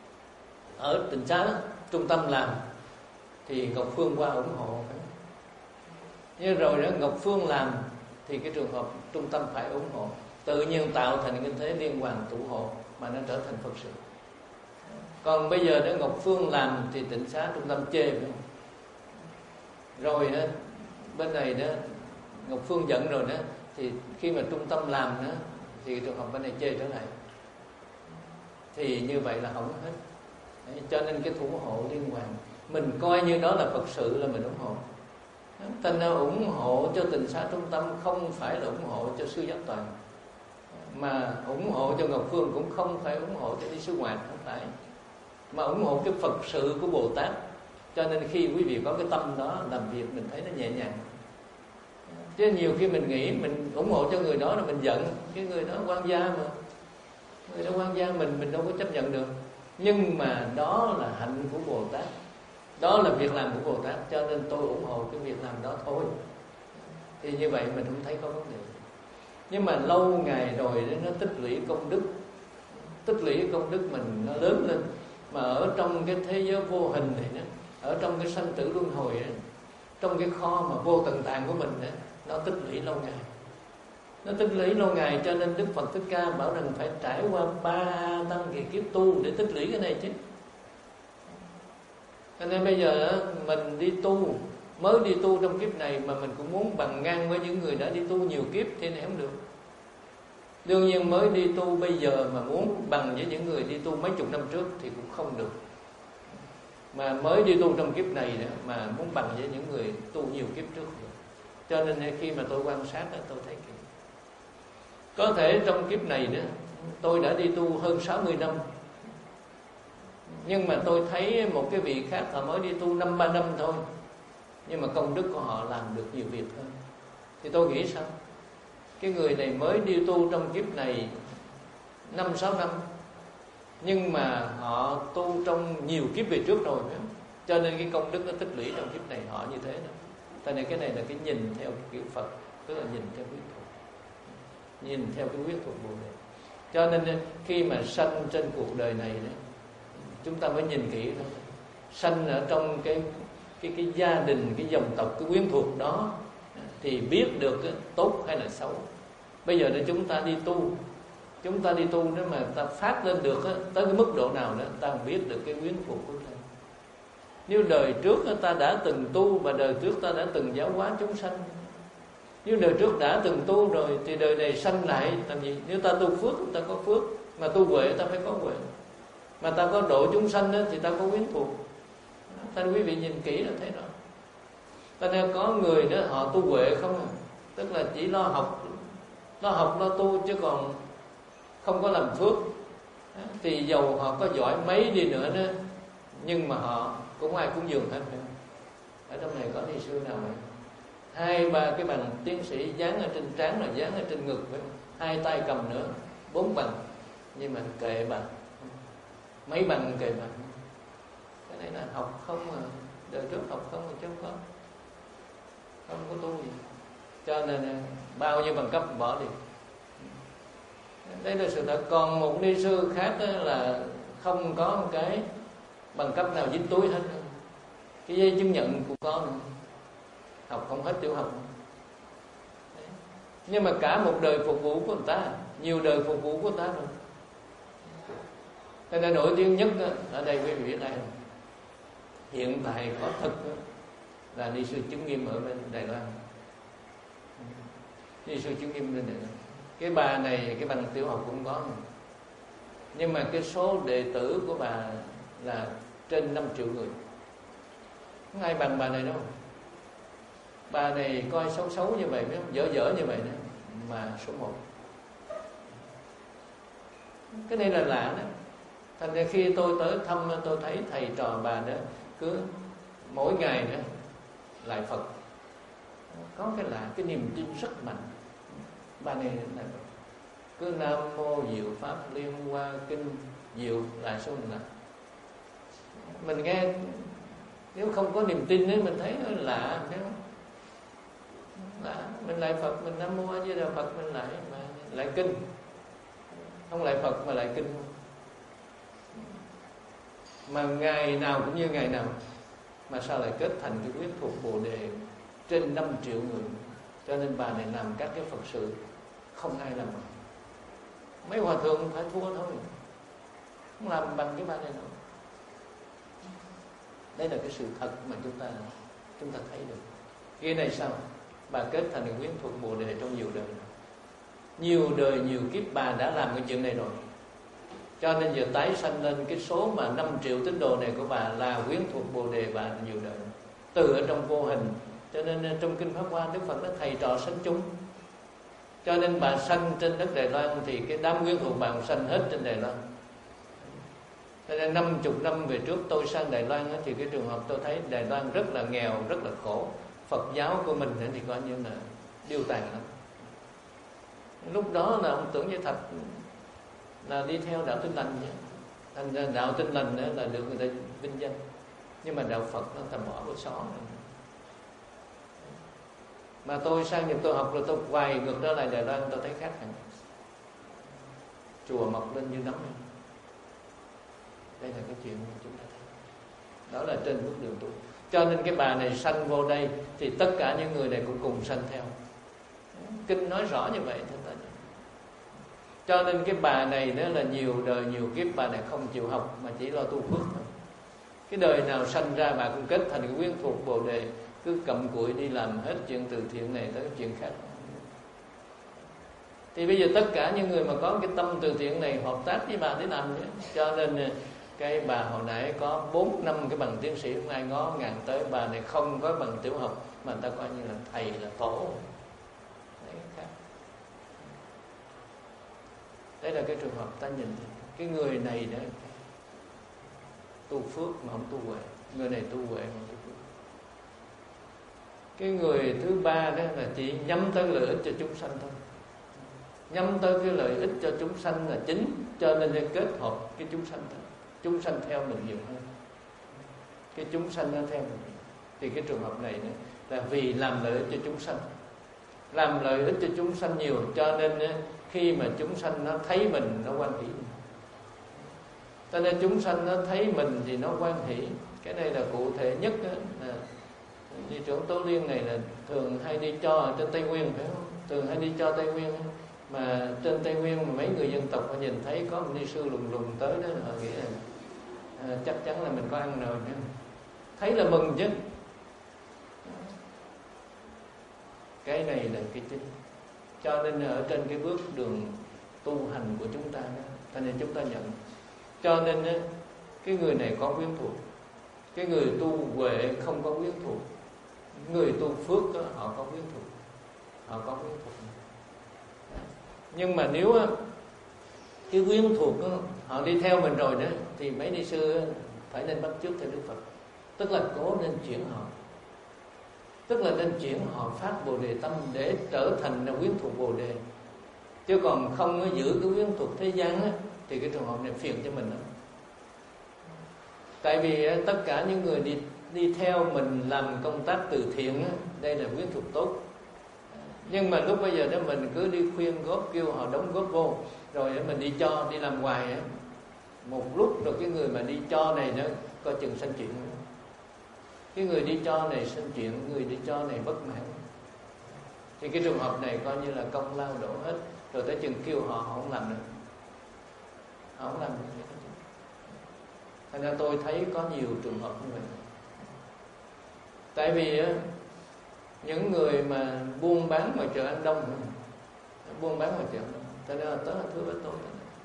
ở Tịnh Xá trung tâm làm thì Ngọc Phương qua ủng hộ. Nhưng rồi đó Ngọc Phương làm thì cái trường hợp trung tâm phải ủng hộ. Tự nhiên tạo thành cái thế liên hoàn tụ hộ mà nó trở thành Phật sự. Còn bây giờ đó Ngọc Phương làm thì Tịnh Xá trung tâm chê, phải không? Rồi đó, bên này đó Ngọc Phương giận rồi đó, thì khi mà trung tâm làm đó thì trường hợp bên này chê trở lại, thì như vậy là không hết. Đấy, cho nên cái thủ hộ liên hoàn mình coi như đó là Phật sự là mình ủng hộ. Thành ra ủng hộ cho Tịnh Xá trung tâm không phải là ủng hộ cho Sư Giác Toàn, mà ủng hộ cho Ngọc Phương cũng không phải ủng hộ cho đi Sư Ngoại, không phải, mà ủng hộ cái Phật sự của Bồ Tát. Cho nên khi quý vị có cái tâm đó làm việc mình thấy nó nhẹ nhàng. Chứ nhiều khi mình nghĩ mình ủng hộ cho người đó là mình giận, cái người đó quan gia mà, người đó quan gia mình mình đâu có chấp nhận được. Nhưng mà đó là hạnh của Bồ Tát, đó là việc làm của Bồ Tát, cho nên tôi ủng hộ cái việc làm đó thôi. Thì như vậy mình không thấy có vấn đề. Nhưng mà lâu ngày rồi nó tích lũy công đức, tích lũy công đức mình nó lớn lên. Mà ở trong cái thế giới vô hình này đó, ở trong cái sanh tử luân hồi đó, trong cái kho mà vô tận tạng của mình đó, nó tích lũy lâu ngày. Nó tích lũy lâu ngày cho nên Đức Phật Thích Ca bảo rằng phải trải qua ba tăng kỳ kiếp tu để tích lũy cái này chứ. Cho nên bây giờ mình đi tu, mới đi tu trong kiếp này mà mình cũng muốn bằng ngang với những người đã đi tu nhiều kiếp thì này không được. Đương nhiên mới đi tu bây giờ mà muốn bằng với những người đi tu mấy chục năm trước thì cũng không được. Mà mới đi tu trong kiếp này nữa, mà muốn bằng với những người tu nhiều kiếp trước được. Cho nên khi mà tôi quan sát đó, tôi thấy kìa, có thể trong kiếp này đó tôi đã đi tu hơn sáu mươi năm, nhưng mà tôi thấy một cái vị khác họ mới đi tu năm ba năm thôi, nhưng mà công đức của họ làm được nhiều việc hơn. Thì tôi nghĩ sao? Cái người này mới đi tu trong kiếp này năm sáu năm, nhưng mà họ tu trong nhiều kiếp về trước rồi, phải không? Cho nên cái công đức nó tích lũy trong kiếp này họ như thế đó. Tại nên cái này là cái nhìn theo kiểu Phật, tức là nhìn theo quyến thuộc, nhìn theo cái quyến thuộc Bồ Đề. Cho nên khi mà sanh trên cuộc đời này đó, chúng ta phải nhìn kỹ thôi. Sanh ở trong cái cái cái gia đình, cái dòng tộc, cái quyến thuộc đó thì biết được tốt hay là xấu. Bây giờ để chúng ta đi tu, chúng ta đi tu nếu mà ta phát lên được tới cái mức độ nào đó, ta biết được cái quyến thuộc của ta. Nếu đời trước ta đã từng tu và đời trước ta đã từng giáo hóa chúng sanh, nếu đời trước đã từng tu rồi thì đời này sanh lại làm gì? Nếu ta tu phước ta có phước, mà tu huệ ta phải có huệ, mà ta có độ chúng sanh đó, thì ta có quyến thuộc. Thành quý vị nhìn kỹ là thấy rõ. Ta nên có người đó họ tu huệ không à, tức là chỉ lo học, lo học lo tu chứ còn không có làm phước. thì dầu họ có giỏi mấy đi nữa đó, nhưng mà họ cũng ai cũng dường hết. Ở trong này có ni sư nào vậy? Hai ba cái bằng tiến sĩ dán ở trên trán, là dán ở trên ngực, với hai tay cầm nữa, bốn bằng, nhưng mà kệ bà, mấy bằng kệ bà. Cái này là học không à, đời trước học không mà chứ không có không có tu gì, cho nên bao nhiêu bằng cấp bỏ đi. Đây là sự thật. Còn một ni sư khác là không có một cái bằng cấp nào dính túi hết, cái giấy chứng nhận của con học không hết tiểu học. Đấy. Nhưng mà cả một đời phục vụ của người ta, nhiều đời phục vụ của người ta rồi. Cho nên nổi tiếng nhất ở đây quý vị ở đây hiện tại có thực là ni sư Chứng Nghiêm ở bên Đài Loan. Ni sư Chứng Nghiêm bên Đài Loan, cái bà này cái bằng tiểu học cũng có, nhưng mà cái số đệ tử của bà là trên năm triệu người, không ai bằng bà này đâu. Bà này coi xấu xấu như vậy, dở dở như vậy đó, mà số một. Cái này là lạ đó. Thành ra khi tôi tới thăm, tôi thấy thầy trò bà đó cứ mỗi ngày đó lại Phật, có cái lạ, cái niềm tin rất mạnh. Bà này là cứ Nam Mô Diệu Pháp Liên Hoa Kinh Diệu lại số mình lại. Mình nghe nếu không có niềm tin ấy, mình thấy nó lạ, thấy không? Lạ. Mình lại Phật, mình Nam Mô A Di Đà Phật, mình lại mà lại kinh, không lại Phật mà lại kinh. Mà ngày nào cũng như ngày nào, mà sao lại kết thành cái quyết thuộc Bồ Đề trên năm triệu người. Cho nên bà này làm các cái Phật sự không ai làm bằng. Mấy hòa thượng phải thua thôi, không làm bằng cái bà này đâu. Đây là cái sự thật mà chúng ta chúng ta thấy được. Cái này sao? Bà kết thành cái quyến thuộc Bồ Đề trong nhiều đời, nhiều đời nhiều kiếp bà đã làm cái chuyện này rồi. Cho nên giờ tái sanh lên cái số mà năm triệu tín đồ này của bà là quyến thuộc Bồ Đề bà nhiều đời, từ ở trong vô hình. Cho nên trong Kinh Pháp Hoa Đức Phật nói thầy trò sanh chung. Cho nên bà sanh trên đất Đài Loan thì cái đám quyến thuộc bà sanh hết trên Đài Loan. Cho nên năm chục năm về trước tôi sang Đài Loan thì cái trường hợp tôi thấy Đài Loan rất là nghèo, rất là khổ. Phật giáo của mình thì coi như là điêu tàn lắm. Lúc đó là ông Tưởng Như Thạch là đi theo đạo Tin Lành nhé. Thành ra đạo Tin Lành là được người ta vinh danh, nhưng mà đạo Phật nó ta bỏ vào xó này. Mà tôi sang Nhật tôi học rồi tôi quay ngược trở lại Đài Loan, tôi thấy khác hẳn. Chùa mọc lên như nấm. Đây là cái chuyện mà chúng ta thấy. Đó là trên bước đường tu. Cho nên cái bà này sanh vô đây thì tất cả những người này cũng cùng sanh theo. Kinh nói rõ như vậy. Cho nên cái bà này đó là nhiều đời nhiều kiếp bà này không chịu học mà chỉ lo tu phước thôi. Cái đời nào sanh ra bà cũng kết thành cái quyến thuộc Bồ Đề, cứ cặm cụi đi làm hết chuyện từ thiện này tới chuyện khác. Thì bây giờ tất cả những người mà có cái tâm từ thiện này hợp tác với bà để làm nữa. Cho nên cái bà hồi nãy có bốn năm cái bằng tiến sĩ, không ai ngó ngàng tới. Bà này không có bằng tiểu học mà người ta coi như là thầy, là tổ. Đấy, khác. Đây là cái trường hợp ta nhìn cái người này đó tu phước mà không tu huệ, người này tu huệ mà không tu phước. Cái người thứ ba đó là chỉ nhắm tới lợi ích cho chúng sanh thôi, nhắm tới cái lợi ích cho chúng sanh là chính, cho nên kết hợp cái chúng sanh thôi. Chúng sanh theo mình nhiều hơn, cái chúng sanh nó theo mình. Thì cái trường hợp này nữa là vì làm lợi ích cho chúng sanh, làm lợi ích cho chúng sanh nhiều, cho nên khi mà chúng sanh nó thấy mình nó hoan hỷ. Cho nên chúng sanh nó thấy mình thì nó hoan hỷ. Cái này là cụ thể nhất đó, là Di trưởng Tố Liên này là thường hay đi cho ở trên Tây Nguyên, phải không? Thường hay đi cho Tây Nguyên. Mà trên Tây Nguyên mà mấy người dân tộc họ nhìn thấy có một ni sư lùng lùng tới đó, họ nghĩ là à, chắc chắn là mình có ăn rồi, thấy là mừng chứ. Cái này là cái chính. Cho nên ở trên cái bước đường tu hành của chúng ta đó, cho nên chúng ta nhận. Cho nên cái người này có quyến thuộc, cái người tu huệ không có quyến thuộc. Người tu phước đó, họ có quyến thuộc, họ có quyến thuộc. Nhưng mà nếu cái quyến thuộc đó, họ đi theo mình rồi đó, thì mấy ni sư phải nên bắt chước theo Đức Phật, tức là cố nên chuyển họ, tức là nên chuyển họ phát Bồ Đề tâm để trở thành là quyến thuộc Bồ Đề. Chứ còn không có giữ cái quyến thuộc thế gian á, thì cái trường hợp này phiền cho mình đó. Tại vì tất cả những người đi đi theo mình làm công tác từ thiện á, đây là quyến thuộc tốt. Nhưng mà lúc bây giờ đó mình cứ đi khuyên góp, kêu họ đóng góp vô, rồi mình đi cho, đi làm hoài á, một lúc rồi cái người mà đi cho này nó coi chừng sanh chuyện. Cái người đi cho này sanh chuyện, người đi cho này bất mãn. Thì cái trường hợp này coi như là công lao đổ hết. Rồi tới chừng kêu họ, họ không làm nữa, họ không làm nữa. Thành ra tôi thấy có nhiều trường hợp như vậy. Tại vì á, những người mà buôn bán ngoài chợ An Đông, buôn bán ngoài chợ An Đông, thành ra là tới là thưa với tôi.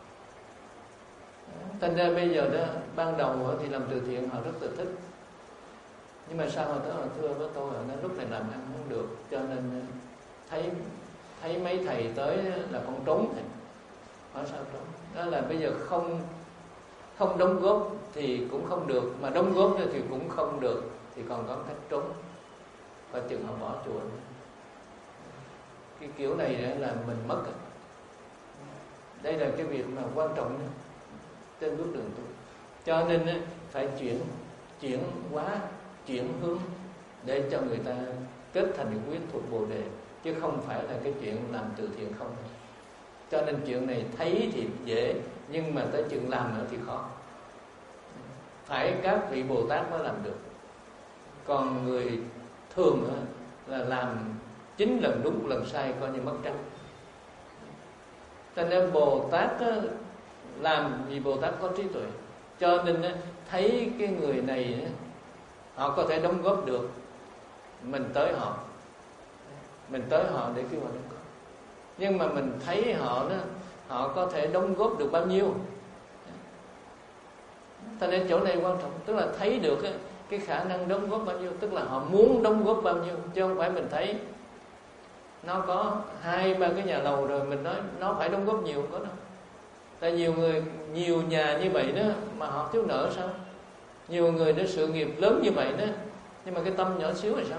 Thành ra bây giờ đó, ban đầu thì làm từ thiện họ rất là thích. Nhưng mà sao họ tới là thưa với tôi, họ nói lúc này làm ăn không được, cho nên thấy thấy mấy thầy tới là con trốn thầy. Hỏi sao trốn? Đó là bây giờ không không đóng góp thì cũng không được, mà đóng góp thì cũng không được, thì còn có cách trốn. Và chừng họ bỏ chùa. Cái kiểu này là mình mất. Đây là cái việc mà quan trọng trên bước đường tu. Cho nên phải chuyển chuyển hóa, chuyển hướng để cho người ta kết thành cái quyến thuộc Bồ Đề, chứ không phải là cái chuyện làm từ thiện không. Cho nên chuyện này thấy thì dễ, nhưng mà tới chuyện làm nữa thì khó. Phải các vị Bồ Tát mới làm được. Còn người thường là làm chín lần đúng một lần sai, coi như mất trắng. Cho nên Bồ Tát làm vì Bồ Tát có trí tuệ, cho nên thấy cái người này họ có thể đóng góp được, mình tới họ, mình tới họ để kêu họ đóng góp. Nhưng mà mình thấy họ đó, họ có thể đóng góp được bao nhiêu. Cho nên chỗ này quan trọng, tức là thấy được cái khả năng đóng góp bao nhiêu, tức là họ muốn đóng góp bao nhiêu, chứ không phải mình thấy nó có hai ba cái nhà lầu rồi mình nói nó phải đóng góp nhiều, không có đâu. Tại nhiều người, nhiều nhà như vậy đó mà họ thiếu nợ sao? Nhiều người đã sự nghiệp lớn như vậy đó, nhưng mà cái tâm nhỏ xíu là sao?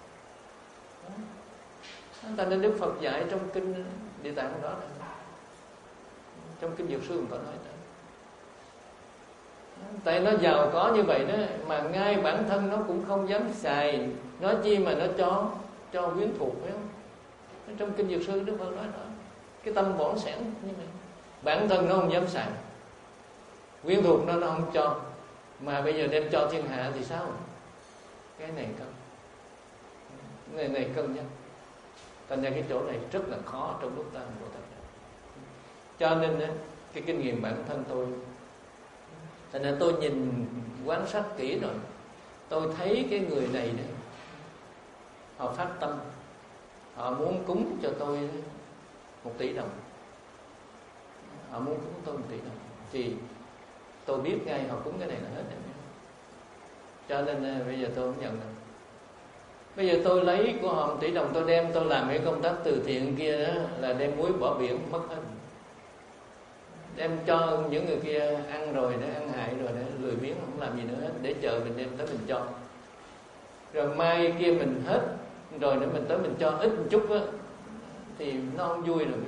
Ta nên Đức Phật dạy trong kinh Địa Tạng đó, trong kinh Dược Sư cũng có nói đó. Tại nó giàu có như vậy đó, mà ngay bản thân nó cũng không dám xài, nói chi mà nó cho cho quyến thuộc, phải không? Trong kinh Dược Sư Đức Phật nói đó, cái tâm bỏng sẻn như vậy, bản thân nó không dám xài, quyến thuộc nó nó không cho, mà bây giờ đem cho thiên hạ thì sao? Cái này cân, cái này, này cân nhắc. Thành ra cái chỗ này rất là khó trong lúc ta Bồ Tát. Cho nên cái kinh nghiệm bản thân tôi, thành ra tôi nhìn quan sát kỹ rồi, tôi thấy cái người này đấy, họ phát tâm, họ muốn cúng cho tôi một tỷ đồng, họ muốn cúng tôi một tỷ đồng, thì tôi biết ngay họ cúng cái này là hết. Cho nên bây giờ tôi không nhận được. Bây giờ tôi lấy của họ một tỷ đồng, tôi đem tôi làm cái công tác từ thiện kia đó, là đem muối bỏ biển mất hết. Đem cho những người kia ăn rồi để ăn hại rồi để lười biếng không làm gì nữa hết, để chờ mình đem tới mình cho. Rồi mai kia mình hết rồi để mình tới mình cho ít một chút á, thì nó không vui rồi.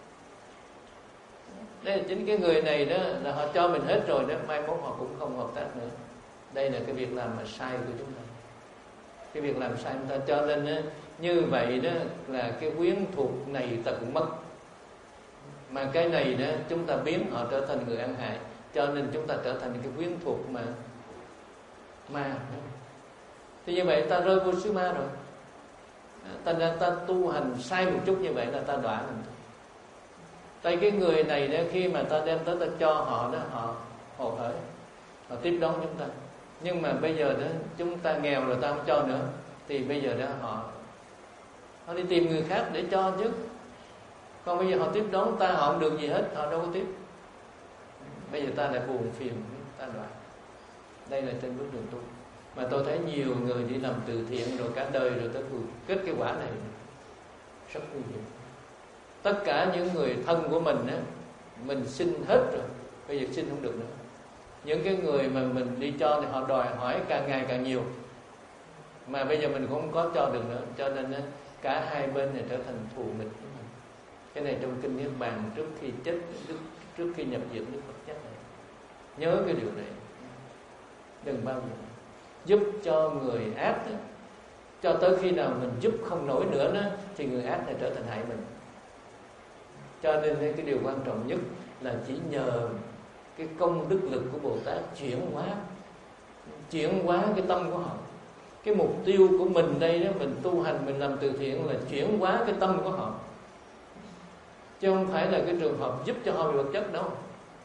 Đây là chính cái người này đó, là họ cho mình hết rồi đó, mai mốt họ cũng không hợp tác nữa. Đây là cái việc làm mà sai của chúng ta, cái việc làm sai chúng ta. Cho nên á, như vậy đó là cái quyến thuộc này ta cũng mất. Mà cái này đó chúng ta biến họ trở thành người ăn hại, cho nên chúng ta trở thành cái quyến thuộc mà ma. Thì như vậy ta rơi vô xứ ma rồi. Ta, ta tu hành sai một chút như vậy là ta đọa mình. Tại cái người này đó, khi mà ta đem tới ta cho họ đó, họ hồ hởi, họ tiếp đón chúng ta. Nhưng mà bây giờ đó chúng ta nghèo rồi ta không cho nữa, thì bây giờ đó họ họ đi tìm người khác để cho chứ. Còn bây giờ họ tiếp đón ta, họ không được gì hết, họ đâu có tiếp. Bây giờ ta lại buồn phiền, ta đọa. Đây là trên bước đường tu. Mà tôi thấy nhiều người đi làm từ thiện rồi cả đời rồi tới kết cái quả này rất nguy hiểm. Tất cả những người thân của mình á, mình xin hết rồi, bây giờ xin không được nữa. Những cái người mà mình đi cho thì họ đòi hỏi càng ngày càng nhiều, mà bây giờ mình cũng không có cho được nữa, cho nên cả hai bên này trở thành thù nghịch. Cái này trong kinh Niết Bàn trước khi chết, trước khi nhập viện Đức Phật nhắc này, nhớ cái điều này. Đừng bao giờ giúp cho người ác đó, cho tới khi nào mình giúp không nổi nữa đó, thì người ác này trở thành hại mình. Cho nên cái điều quan trọng nhất là chỉ nhờ cái công đức lực của Bồ Tát chuyển hóa, chuyển hóa cái tâm của họ. Cái mục tiêu của mình đây đó, mình tu hành, mình làm từ thiện là chuyển hóa cái tâm của họ, chứ không phải là cái trường hợp giúp cho họ về vật chất đâu.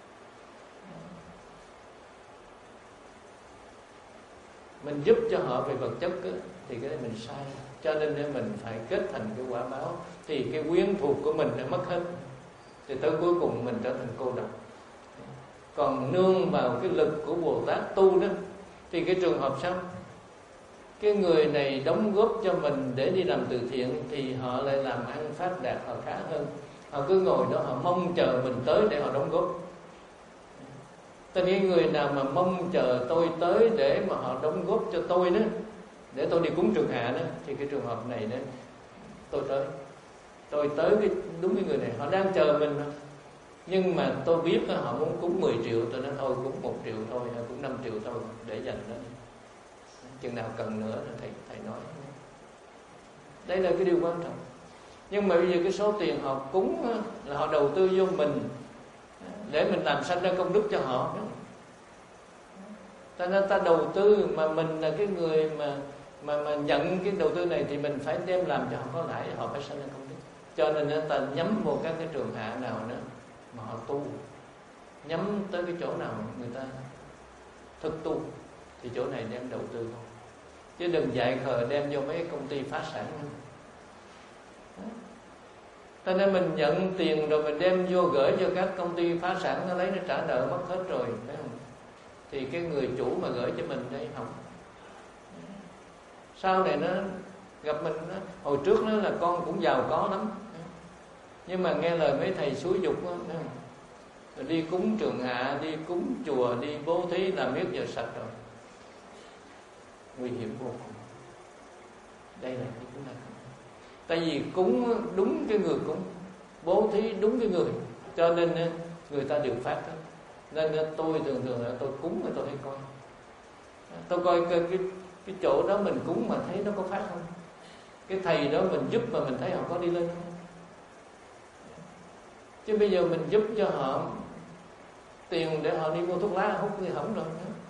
Mình giúp cho họ về vật chất đó, thì cái này mình sai. Cho nên mình phải kết thành cái quả báo, thì cái quyến thuộc của mình đã mất hết, thì tới cuối cùng mình trở thành cô độc. Còn nương vào cái lực của Bồ Tát tu đó, thì cái trường hợp sao? Cái người này đóng góp cho mình để đi làm từ thiện, thì họ lại làm ăn phát đạt, họ khá hơn. Họ cứ ngồi đó, họ mong chờ mình tới để họ đóng góp. Tất nhiên người nào mà mong chờ tôi tới để mà họ đóng góp cho tôi đó, để tôi đi cúng trường hạ đó, thì cái trường hợp này đó, tôi tới Tôi tới cái, đúng cái người này, họ đang chờ mình. Nhưng mà tôi biết đó, họ muốn cúng mười triệu, tôi nói thôi cúng một triệu thôi, hay cúng năm triệu thôi, để dành đó. Chừng nào cần nữa thầy, thầy nói. Đây là cái điều quan trọng. Nhưng mà bây giờ cái số tiền họ cúng là họ đầu tư vô mình, để mình làm sanh ra công đức cho họ. Ta nên ta đầu tư, mà mình là cái người mà mà mà nhận cái đầu tư này, thì mình phải đem làm cho họ có lãi, họ phải sanh ra công đức. Cho nên ta nhắm vào các cái trường hạ nào nữa mà họ tu, nhắm tới cái chỗ nào người ta thực tu, thì chỗ này đem đầu tư thôi. Chứ đừng dại khờ đem vô mấy công ty phá sản. Cho nên mình nhận tiền rồi mình đem vô gửi cho các công ty phá sản, nó lấy nó trả nợ mất hết rồi, phải không? Thì cái người chủ mà gửi cho mình đây không, sau này nó gặp mình nó, hồi trước nó là con cũng giàu có lắm, nhưng mà nghe lời mấy thầy xúi dục đó, rồi đi cúng trường hạ, đi cúng chùa, đi bố thí, làm miết giờ sạch rồi, nguy hiểm vô cùng. Đây là cái cúng này. Tại vì cúng đúng cái người cúng, bố thí đúng cái người, cho nên người ta đều phát hết. Nên tôi thường thường là tôi cúng mà tôi hay coi, tôi coi cái, cái, cái chỗ đó mình cúng mà thấy nó có phát không, cái thầy đó mình giúp mà mình thấy họ có đi lên không. Chứ bây giờ mình giúp cho họ tiền để họ đi mua thuốc lá hút thì hỏng rồi.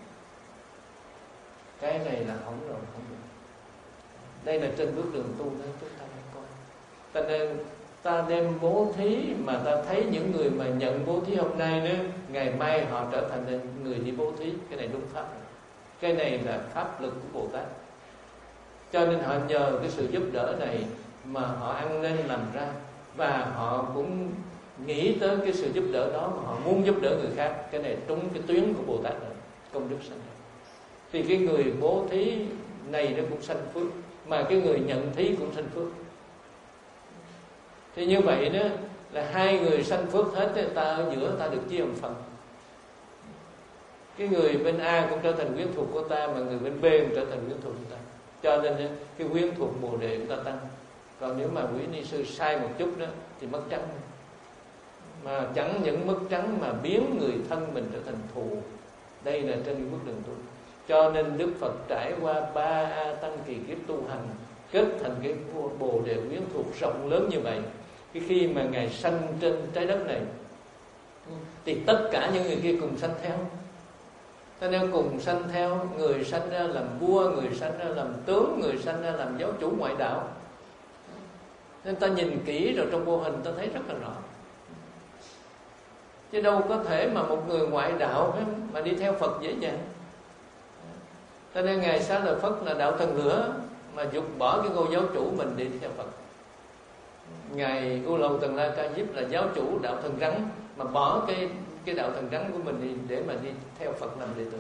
Cái này là hỏng rồi, không được. Đây là trên bước đường tu đó, chúng ta phải coi. Ta nên ta đem bố thí mà ta thấy những người mà nhận bố thí hôm nay nữa, ngày mai họ trở thành người đi bố thí. Cái này đúng pháp rồi. Cái này là pháp lực của Bồ Tát. Cho nên họ nhờ cái sự giúp đỡ này mà họ ăn nên làm ra, và họ cũng nghĩ tới cái sự giúp đỡ đó mà họ muốn giúp đỡ người khác. Cái này trúng cái tuyến của Bồ Tát rồi, công đức sanh. Thì cái người bố thí này nó cũng sanh phước, mà cái người nhận thí cũng sanh phước. Thì như vậy đó là hai người sanh phước hết, ta ở giữa ta được chia một phần. Cái người bên A cũng trở thành quyến thuộc của ta, mà người bên B cũng trở thành quyến thuộc của ta. Cho nên cái quyến thuộc Bồ Đề của ta tăng. Còn nếu mà quý ni sư sai một chút đó thì mất trắng. Mà chẳng những mất trắng mà biến người thân mình trở thành thù. Đây là trên cái bước đường tu. Cho nên Đức Phật trải qua ba A tăng kỳ kiếp tu hành, kết thành cái Bồ Đề quyến thuộc rộng lớn như vậy. Cái khi mà Ngài sanh trên trái đất này thì tất cả những người kia cùng sanh theo. Cho nên cùng sanh theo, người sanh ra làm vua, người sanh ra làm tướng, người sanh ra làm giáo chủ ngoại đạo. Nên ta nhìn kỹ rồi trong vô hình ta thấy rất là rõ. Chứ đâu có thể mà một người ngoại đạo mà đi theo Phật dễ dàng. Cho nên Ngài Xá Lợi Phất là đạo thần lửa, mà dục bỏ cái ngôi giáo chủ mình đi theo Phật. Ngài U Lâu Tần La Ca Diếp là giáo chủ đạo thần rắn, mà bỏ cái cái đạo thần rắn của mình đi để mà đi theo Phật làm đệ tử.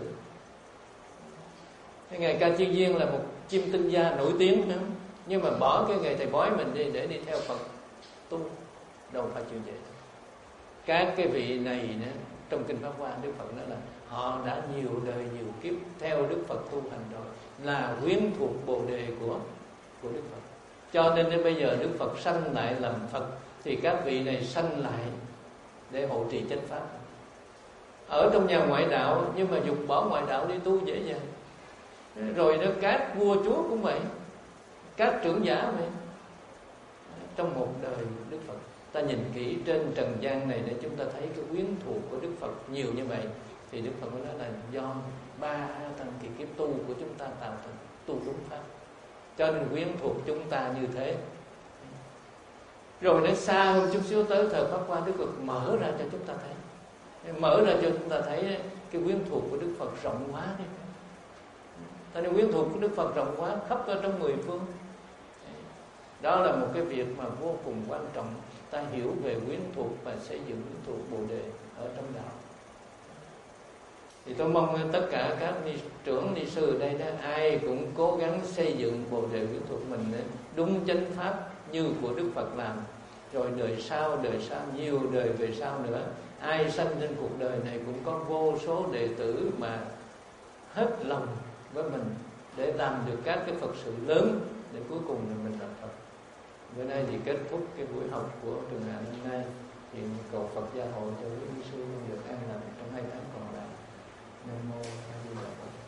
Cái Ngài Ca Chiên Viên là một chim tinh gia nổi tiếng nữa, nhưng mà bỏ cái nghề thầy bói mình đi để đi theo Phật tu, đâu phải chịu vậy. các cái vị này nữa, trong kinh Pháp Hoa Đức Phật nói là họ đã nhiều đời nhiều kiếp theo Đức Phật tu hành rồi, là quyến thuộc Bồ đề của của Đức Phật. Cho nên đến bây giờ Đức Phật sanh lại làm Phật thì các vị này sanh lại để hộ trì chánh pháp. Ở trong nhà ngoại đạo nhưng mà dục bỏ ngoại đạo đi tu dễ dàng. Rồi đó các vua chúa cũng vậy, các trưởng giả vậy. Trong một đời Đức Phật, ta nhìn kỹ trên trần gian này để chúng ta thấy cái quyến thuộc của Đức Phật nhiều như vậy, thì Đức Phật nói là do ba tăng kỳ kiếp tu của chúng ta tạo thành, tu đúng pháp, cho nên quyến thuộc chúng ta như thế. Rồi nó xa hơn chút xíu tới thời Pháp Hoa, Đức Phật mở ra cho chúng ta thấy, mở ra cho chúng ta thấy cái quyến thuộc của Đức Phật rộng quá đi. Cho nên quyến thuộc của Đức Phật rộng quá, khắp ở trong mười phương. Đó là một cái việc mà vô cùng quan trọng. Ta hiểu về quyến thuộc và xây dựng quyến thuộc Bồ đề ở trong đạo. Thì tôi mong tất cả các ni trưởng ni sư ở đây đó, ai cũng cố gắng xây dựng Bồ đề quyến thuộc mình đúng chánh pháp như của Đức Phật làm. Rồi đời sau, đời sau, nhiều đời về sau nữa, ai sanh trên cuộc đời này cũng có vô số đệ tử mà hết lòng với mình để làm được các cái Phật sự lớn, để cuối cùng là mình làm Phật. Bữa nay thì kết thúc cái buổi học của trường hạ hôm nay. Thì cầu Phật gia hộ cho quý sư được an lành trong hai tháng còn lại. Nam mô A Di Đà Phật.